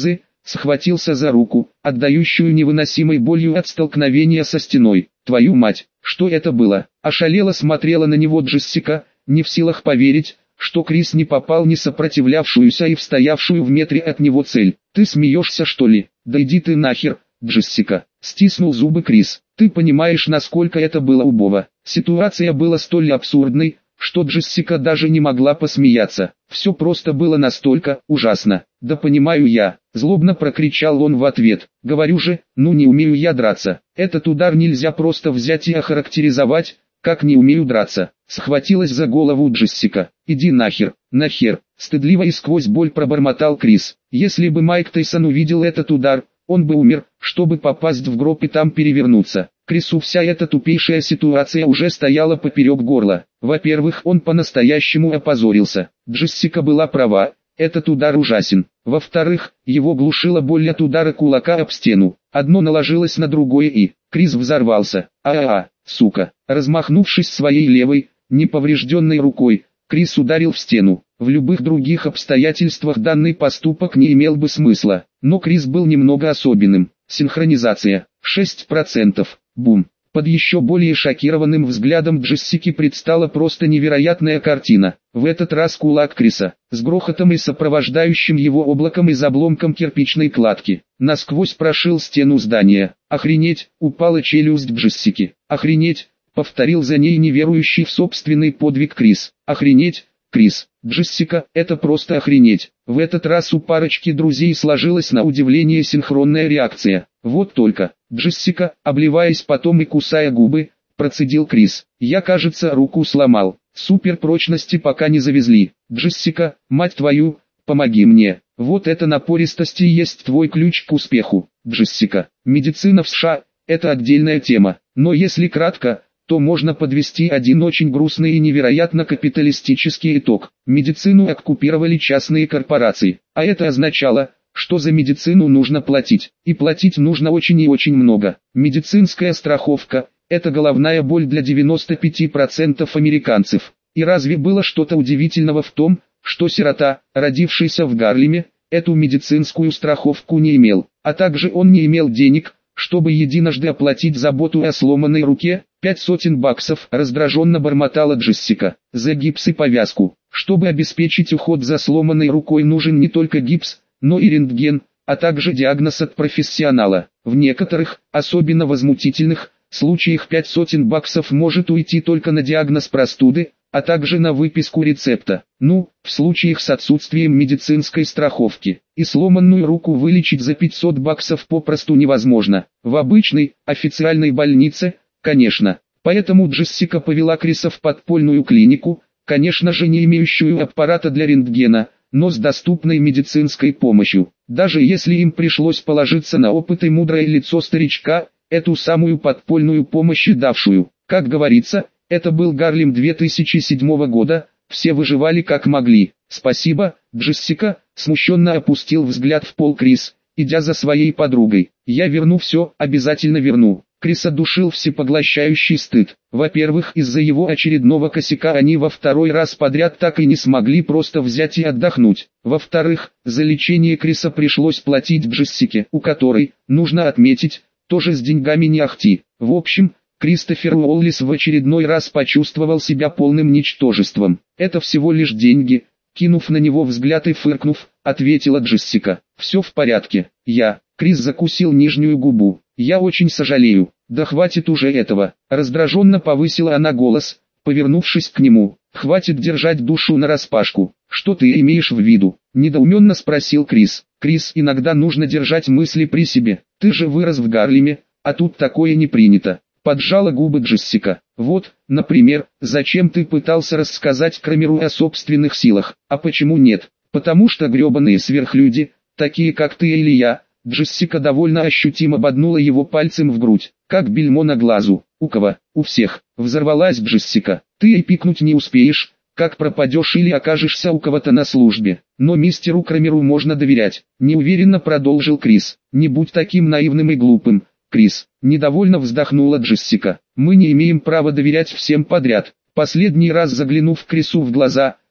схватился за руку, отдающую невыносимой болью от столкновения со стеной. «Твою мать, что это было?» Ошалело смотрела на него Джессика, не в силах поверить, что Крис не попал ни сопротивлявшуюся и в стоявшую в метре от него цель. «Ты смеешься, что ли? Да иди ты нахер, Джессика!» Стиснул зубы Крис. «Ты понимаешь, насколько это было убого?» Ситуация была столь абсурдной, что Джессика даже не могла посмеяться. Все просто было настолько ужасно. «Да понимаю я», — злобно прокричал он в ответ. «Говорю же, ну не умею я драться. Этот удар нельзя просто взять и охарактеризовать, как не умею драться». Схватилась за голову Джессика. «Иди нахер, нахер», — стыдливо и сквозь боль пробормотал Крис. Если бы Майк Тайсон увидел этот удар, он бы умер, чтобы попасть в гроб и там перевернуться. Крису вся эта тупейшая ситуация уже стояла поперек горла. Во-первых, он по-настоящему опозорился. Джессика была права, этот удар ужасен. Во-вторых, его глушила боль от удара кулака об стену. Одно наложилось на другое и... Крис взорвался. «А-а-а, сука!» Размахнувшись своей левой, неповрежденной рукой, Крис ударил в стену. В любых других обстоятельствах данный поступок не имел бы смысла. Но Крис был немного особенным. Синхронизация. шесть процентов. Бум. Под еще более шокированным взглядом Джессики предстала просто невероятная картина. В этот раз кулак Криса, с грохотом и сопровождающим его облаком из обломком кирпичной кладки, насквозь прошил стену здания. «Охренеть!» — упала челюсть Джессики. «Охренеть!» — повторил за ней неверующий в собственный подвиг Крис. «Охренеть, Крис! Джессика, это просто охренеть!» В этот раз у парочки друзей сложилась на удивление синхронная реакция. «Вот только, Джессика, обливаясь потом и кусая губы, процедил Крис. Я, кажется, руку сломал. Суперпрочности пока не завезли. Джессика, мать твою, помоги мне. Вот это напористость и есть твой ключ к успеху. Джессика, медицина в США – это отдельная тема. Но если кратко, то можно подвести один очень грустный и невероятно капиталистический итог. Медицину оккупировали частные корпорации, а это означало, что за медицину нужно платить, и платить нужно очень и очень много. Медицинская страховка – это головная боль для девяноста пяти процентов американцев. И разве было что-то удивительного в том, что сирота, родившийся в Гарлеме, эту медицинскую страховку не имел, а также он не имел денег, чтобы единожды оплатить заботу о сломанной руке? Пять сотен баксов, раздраженно бормотала Джессика, за гипс и повязку. Чтобы обеспечить уход за сломанной рукой, нужен не только гипс, но и рентген, а также диагноз от профессионала. В некоторых, особенно возмутительных, случаях пять сотен баксов может уйти только на диагноз простуды, а также на выписку рецепта. Ну, в случаях с отсутствием медицинской страховки, и сломанную руку вылечить за пятьсот баксов попросту невозможно. В обычной, официальной больнице, конечно. Поэтому Джессика повела Криса в подпольную клинику, конечно же не имеющую аппарата для рентгена, но с доступной медицинской помощью. Даже если им пришлось положиться на опыт и мудрое лицо старичка, эту самую подпольную помощь и давшую. Как говорится, это был Гарлем две тысячи седьмого года, все выживали как могли. «Спасибо, Джессика», смущенно опустил взгляд в пол Крис, идя за своей подругой. «Я верну все, обязательно верну». Криса душил всепоглощающий стыд. Во-первых, из-за его очередного косяка они во второй раз подряд так и не смогли просто взять и отдохнуть. Во-вторых, за лечение Криса пришлось платить Джессике, у которой, нужно отметить, тоже с деньгами не ахти. В общем, Кристофер Уоллес в очередной раз почувствовал себя полным ничтожеством. «Это всего лишь деньги», кинув на него взгляд и фыркнув, ответила Джессика. «Все в порядке, я...» Крис закусил нижнюю губу. «Я очень сожалею». «Да хватит уже этого», раздраженно повысила она голос, повернувшись к нему. «Хватит держать душу нараспашку». «Что ты имеешь в виду?» недоуменно спросил Крис. «Крис, иногда нужно держать мысли при себе. Ты же вырос в Гарлеме, а тут такое не принято». Поджала губы Джессика. «Вот, например, зачем ты пытался рассказать Крамеру о собственных силах, а почему нет? Потому что гребаные сверхлюди, такие как ты или я». Джессика довольно ощутимо боднула его пальцем в грудь, как бельмо на глазу. «У кого? У всех», взорвалась Джессика. «Ты и пикнуть не успеешь, как пропадешь или окажешься у кого-то на службе. Но мистеру Крамеру можно доверять», неуверенно продолжил Крис. «Не будь таким наивным и глупым, Крис», недовольно вздохнула Джессика. «Мы не имеем права доверять всем подряд». Последний раз заглянув Крису в глаза,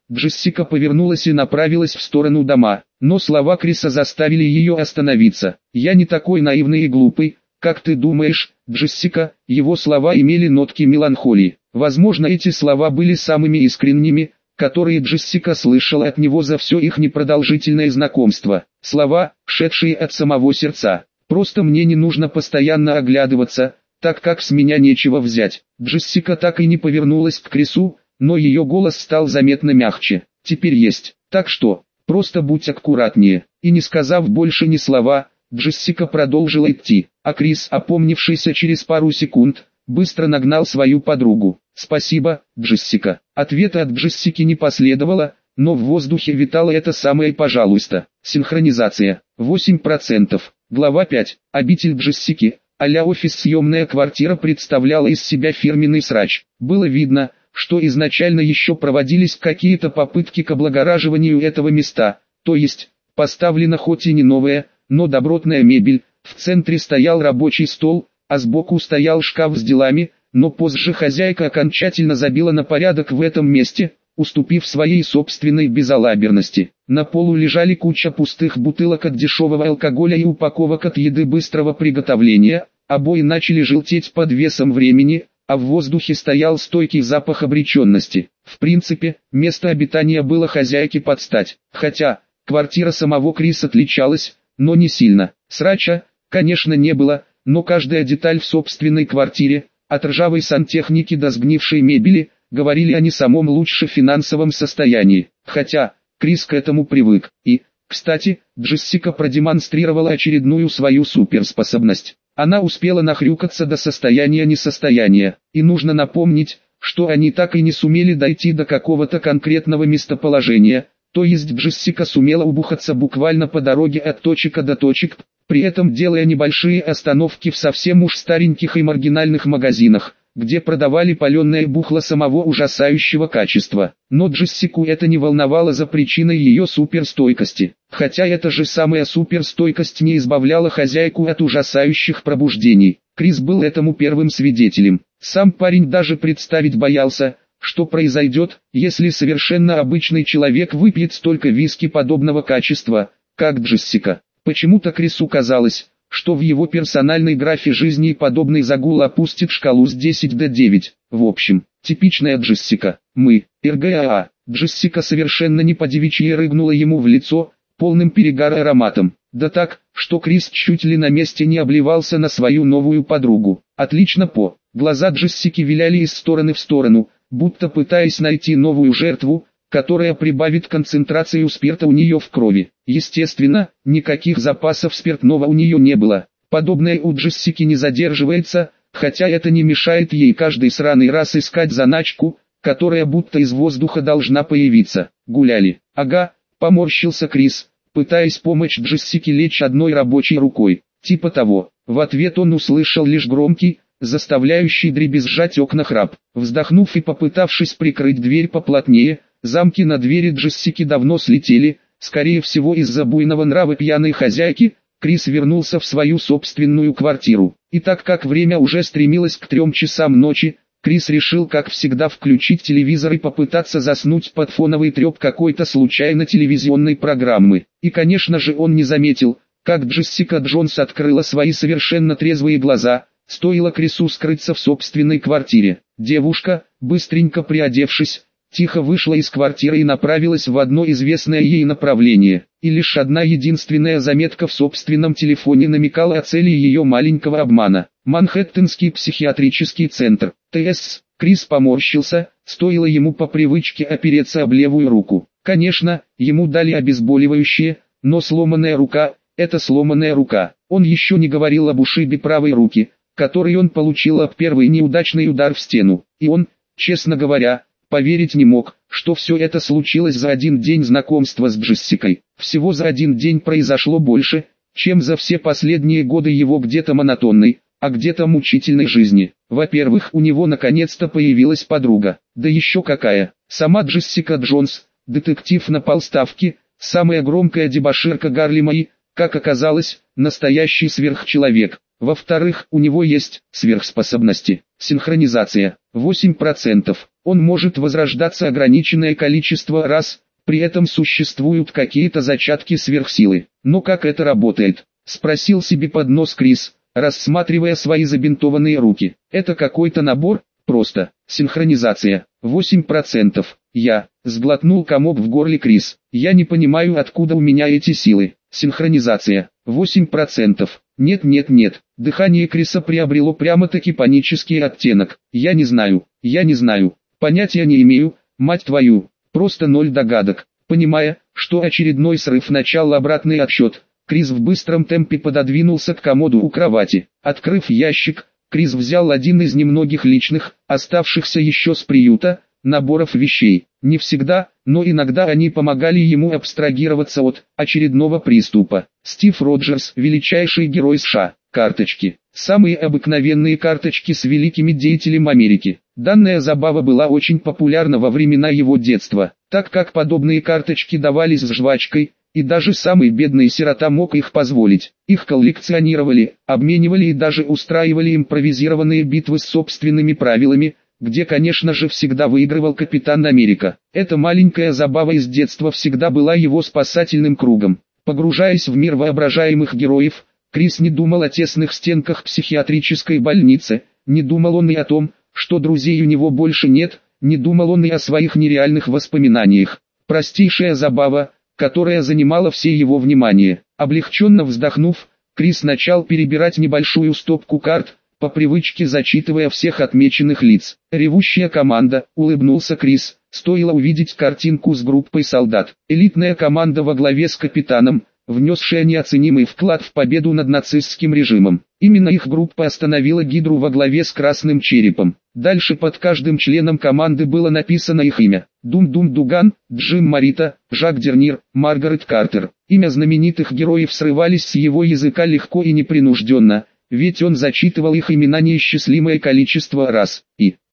Джессика повернулась и направилась в сторону дома, но слова Криса заставили ее остановиться. «Я не такой наивный и глупый, как ты думаешь, Джессика». Его слова имели нотки меланхолии. Возможно, эти слова были самыми искренними, которые Джессика слышала от него за все их непродолжительное знакомство. Слова, шедшие от самого сердца. «Просто мне не нужно постоянно оглядываться, так как с меня нечего взять». Джессика так и не повернулась к Крису, но ее голос стал заметно мягче. «Теперь есть. Так что, просто будь аккуратнее». И не сказав больше ни слова, Джессика продолжила идти, а Крис, опомнившийся через пару секунд, быстро нагнал свою подругу. «Спасибо, Джессика». Ответа от Джессики не последовало, но в воздухе витало это самое «пожалуйста». Синхронизация. восемь процентов. Глава пять. Обитель Джессики. А-ля офис. Съемная квартира представляла из себя фирменный срач. Было видно, что изначально еще проводились какие-то попытки к облагораживанию этого места, то есть, поставлена хоть и не новая, но добротная мебель, в центре стоял рабочий стол, а сбоку стоял шкаф с делами, но позже хозяйка окончательно забила на порядок в этом месте, уступив своей собственной безалаберности. На полу лежали куча пустых бутылок от дешевого алкоголя и упаковок от еды быстрого приготовления, обои начали желтеть под весом времени, а в воздухе стоял стойкий запах обреченности. В принципе, место обитания было хозяйке под стать, хотя, квартира самого Криса отличалась, но не сильно. Срача, конечно, не было, но каждая деталь в собственной квартире, от ржавой сантехники до сгнившей мебели, говорили о не самом лучшем финансовом состоянии. Хотя, Крис к этому привык. И, кстати, Джессика продемонстрировала очередную свою суперспособность. Она успела нахрюкаться до состояния несостояния. И нужно напомнить, что они так и не сумели дойти до какого-то конкретного местоположения, то есть Джессика сумела убухаться буквально по дороге от точек до точек, при этом делая небольшие остановки в совсем уж стареньких и маргинальных магазинах, где продавали паленое бухло самого ужасающего качества. Но Джессику это не волновало за причиной ее суперстойкости. Хотя эта же самая суперстойкость не избавляла хозяйку от ужасающих пробуждений. Крис был этому первым свидетелем. Сам парень даже представить боялся, что произойдет, если совершенно обычный человек выпьет столько виски подобного качества, как Джессика. Почему-то Крису казалось, что в его персональной графе жизни подобный загул опустит шкалу с десяти до девяти. В общем, типичная Джессика. Мы, РГА. Джессика совершенно не по-девичьи рыгнула ему в лицо, полным перегара ароматом. Да так, что Крис чуть ли на месте не обливался на свою новую подругу. Отлично по. Глаза Джессики виляли из стороны в сторону, будто пытаясь найти новую жертву, которая прибавит концентрацию спирта у нее в крови. Естественно, никаких запасов спиртного у нее не было. Подобное у Джессики не задерживается, хотя это не мешает ей каждый сраный раз искать заначку, которая будто из воздуха должна появиться. Гуляли. Ага, поморщился Крис, пытаясь помочь Джессике лечь одной рабочей рукой. Типа того. В ответ он услышал лишь громкий, заставляющий дребезжать окна храп. Вздохнув и попытавшись прикрыть дверь поплотнее, замки на двери Джессики давно слетели, скорее всего из-за буйного нрава пьяной хозяйки. Крис вернулся в свою собственную квартиру. И так как время уже стремилось к трем часам ночи, Крис решил как всегда включить телевизор и попытаться заснуть под фоновый треп какой-то случайно телевизионной программы. И конечно же он не заметил, как Джессика Джонс открыла свои совершенно трезвые глаза, стоило Крису скрыться в собственной квартире. Девушка, быстренько приодевшись, тихо вышла из квартиры и направилась в одно известное ей направление. И лишь одна единственная заметка в собственном телефоне намекала о цели ее маленького обмана. Манхэттенский психиатрический центр. ТС. Крис поморщился, стоило ему по привычке опереться об левую руку. Конечно, ему дали обезболивающее, но сломанная рука – это сломанная рука. Он еще не говорил об ушибе правой руки, который он получил об первый неудачный удар в стену. И он, честно говоря, поверить не мог, что все это случилось за один день знакомства с Джессикой. Всего за один день произошло больше, чем за все последние годы его где-то монотонной, а где-то мучительной жизни. Во-первых, у него наконец-то появилась подруга. Да еще какая. Сама Джессика Джонс, детектив на полставки, самая громкая дебоширка Гарлема и, как оказалось, настоящий сверхчеловек. Во-вторых, у него есть сверхспособности. Синхронизация восемь процентов. Он может возрождаться ограниченное количество раз, при этом существуют какие-то зачатки сверхсилы. Но как это работает? Спросил себе под нос Крис, рассматривая свои забинтованные руки. Это какой-то набор? Просто. Синхронизация восемь процентов. Я сглотнул комок в горле Крис. Я не понимаю, откуда у меня эти силы. Синхронизация восемь процентов. Нет, нет, нет. Дыхание Криса приобрело прямо-таки панический оттенок. Я не знаю. Я не знаю. Понятия не имею. Мать твою. Просто ноль догадок. Понимая, что очередной срыв начал обратный отсчет, Крис в быстром темпе пододвинулся к комоду у кровати. Открыв ящик, Крис взял один из немногих личных, оставшихся еще с приюта, наборов вещей. Не всегда, но иногда они помогали ему абстрагироваться от очередного приступа. Стив Роджерс, величайший герой США. Карточки. Самые обыкновенные карточки с великими деятелями Америки. Данная забава была очень популярна во времена его детства, так как подобные карточки давались с жвачкой, и даже самый бедный сирота мог их позволить. Их коллекционировали, обменивали и даже устраивали импровизированные битвы с собственными правилами, где, конечно же, всегда выигрывал Капитан Америка. Эта маленькая забава из детства всегда была его спасательным кругом. Погружаясь в мир воображаемых героев, Крис не думал о тесных стенках психиатрической больницы, не думал он и о том, что друзей у него больше нет, не думал он и о своих нереальных воспоминаниях. Простейшая забава, которая занимала все его внимание. Облегченно вздохнув, Крис начал перебирать небольшую стопку карт, по привычке зачитывая всех отмеченных лиц. «Ревущая команда», — улыбнулся Крис, стоило увидеть картинку с группой солдат. Элитная команда во главе с капитаном, внесшая неоценимый вклад в победу над нацистским режимом. Именно их группа остановила Гидру во главе с Красным Черепом. Дальше под каждым членом команды было написано их имя. Дум-Дум Дуган, Джим Морита, Жак Дернир, Маргарет Картер. Имя знаменитых героев срывались с его языка легко и непринужденно, ведь он зачитывал их имена неисчислимое количество раз. И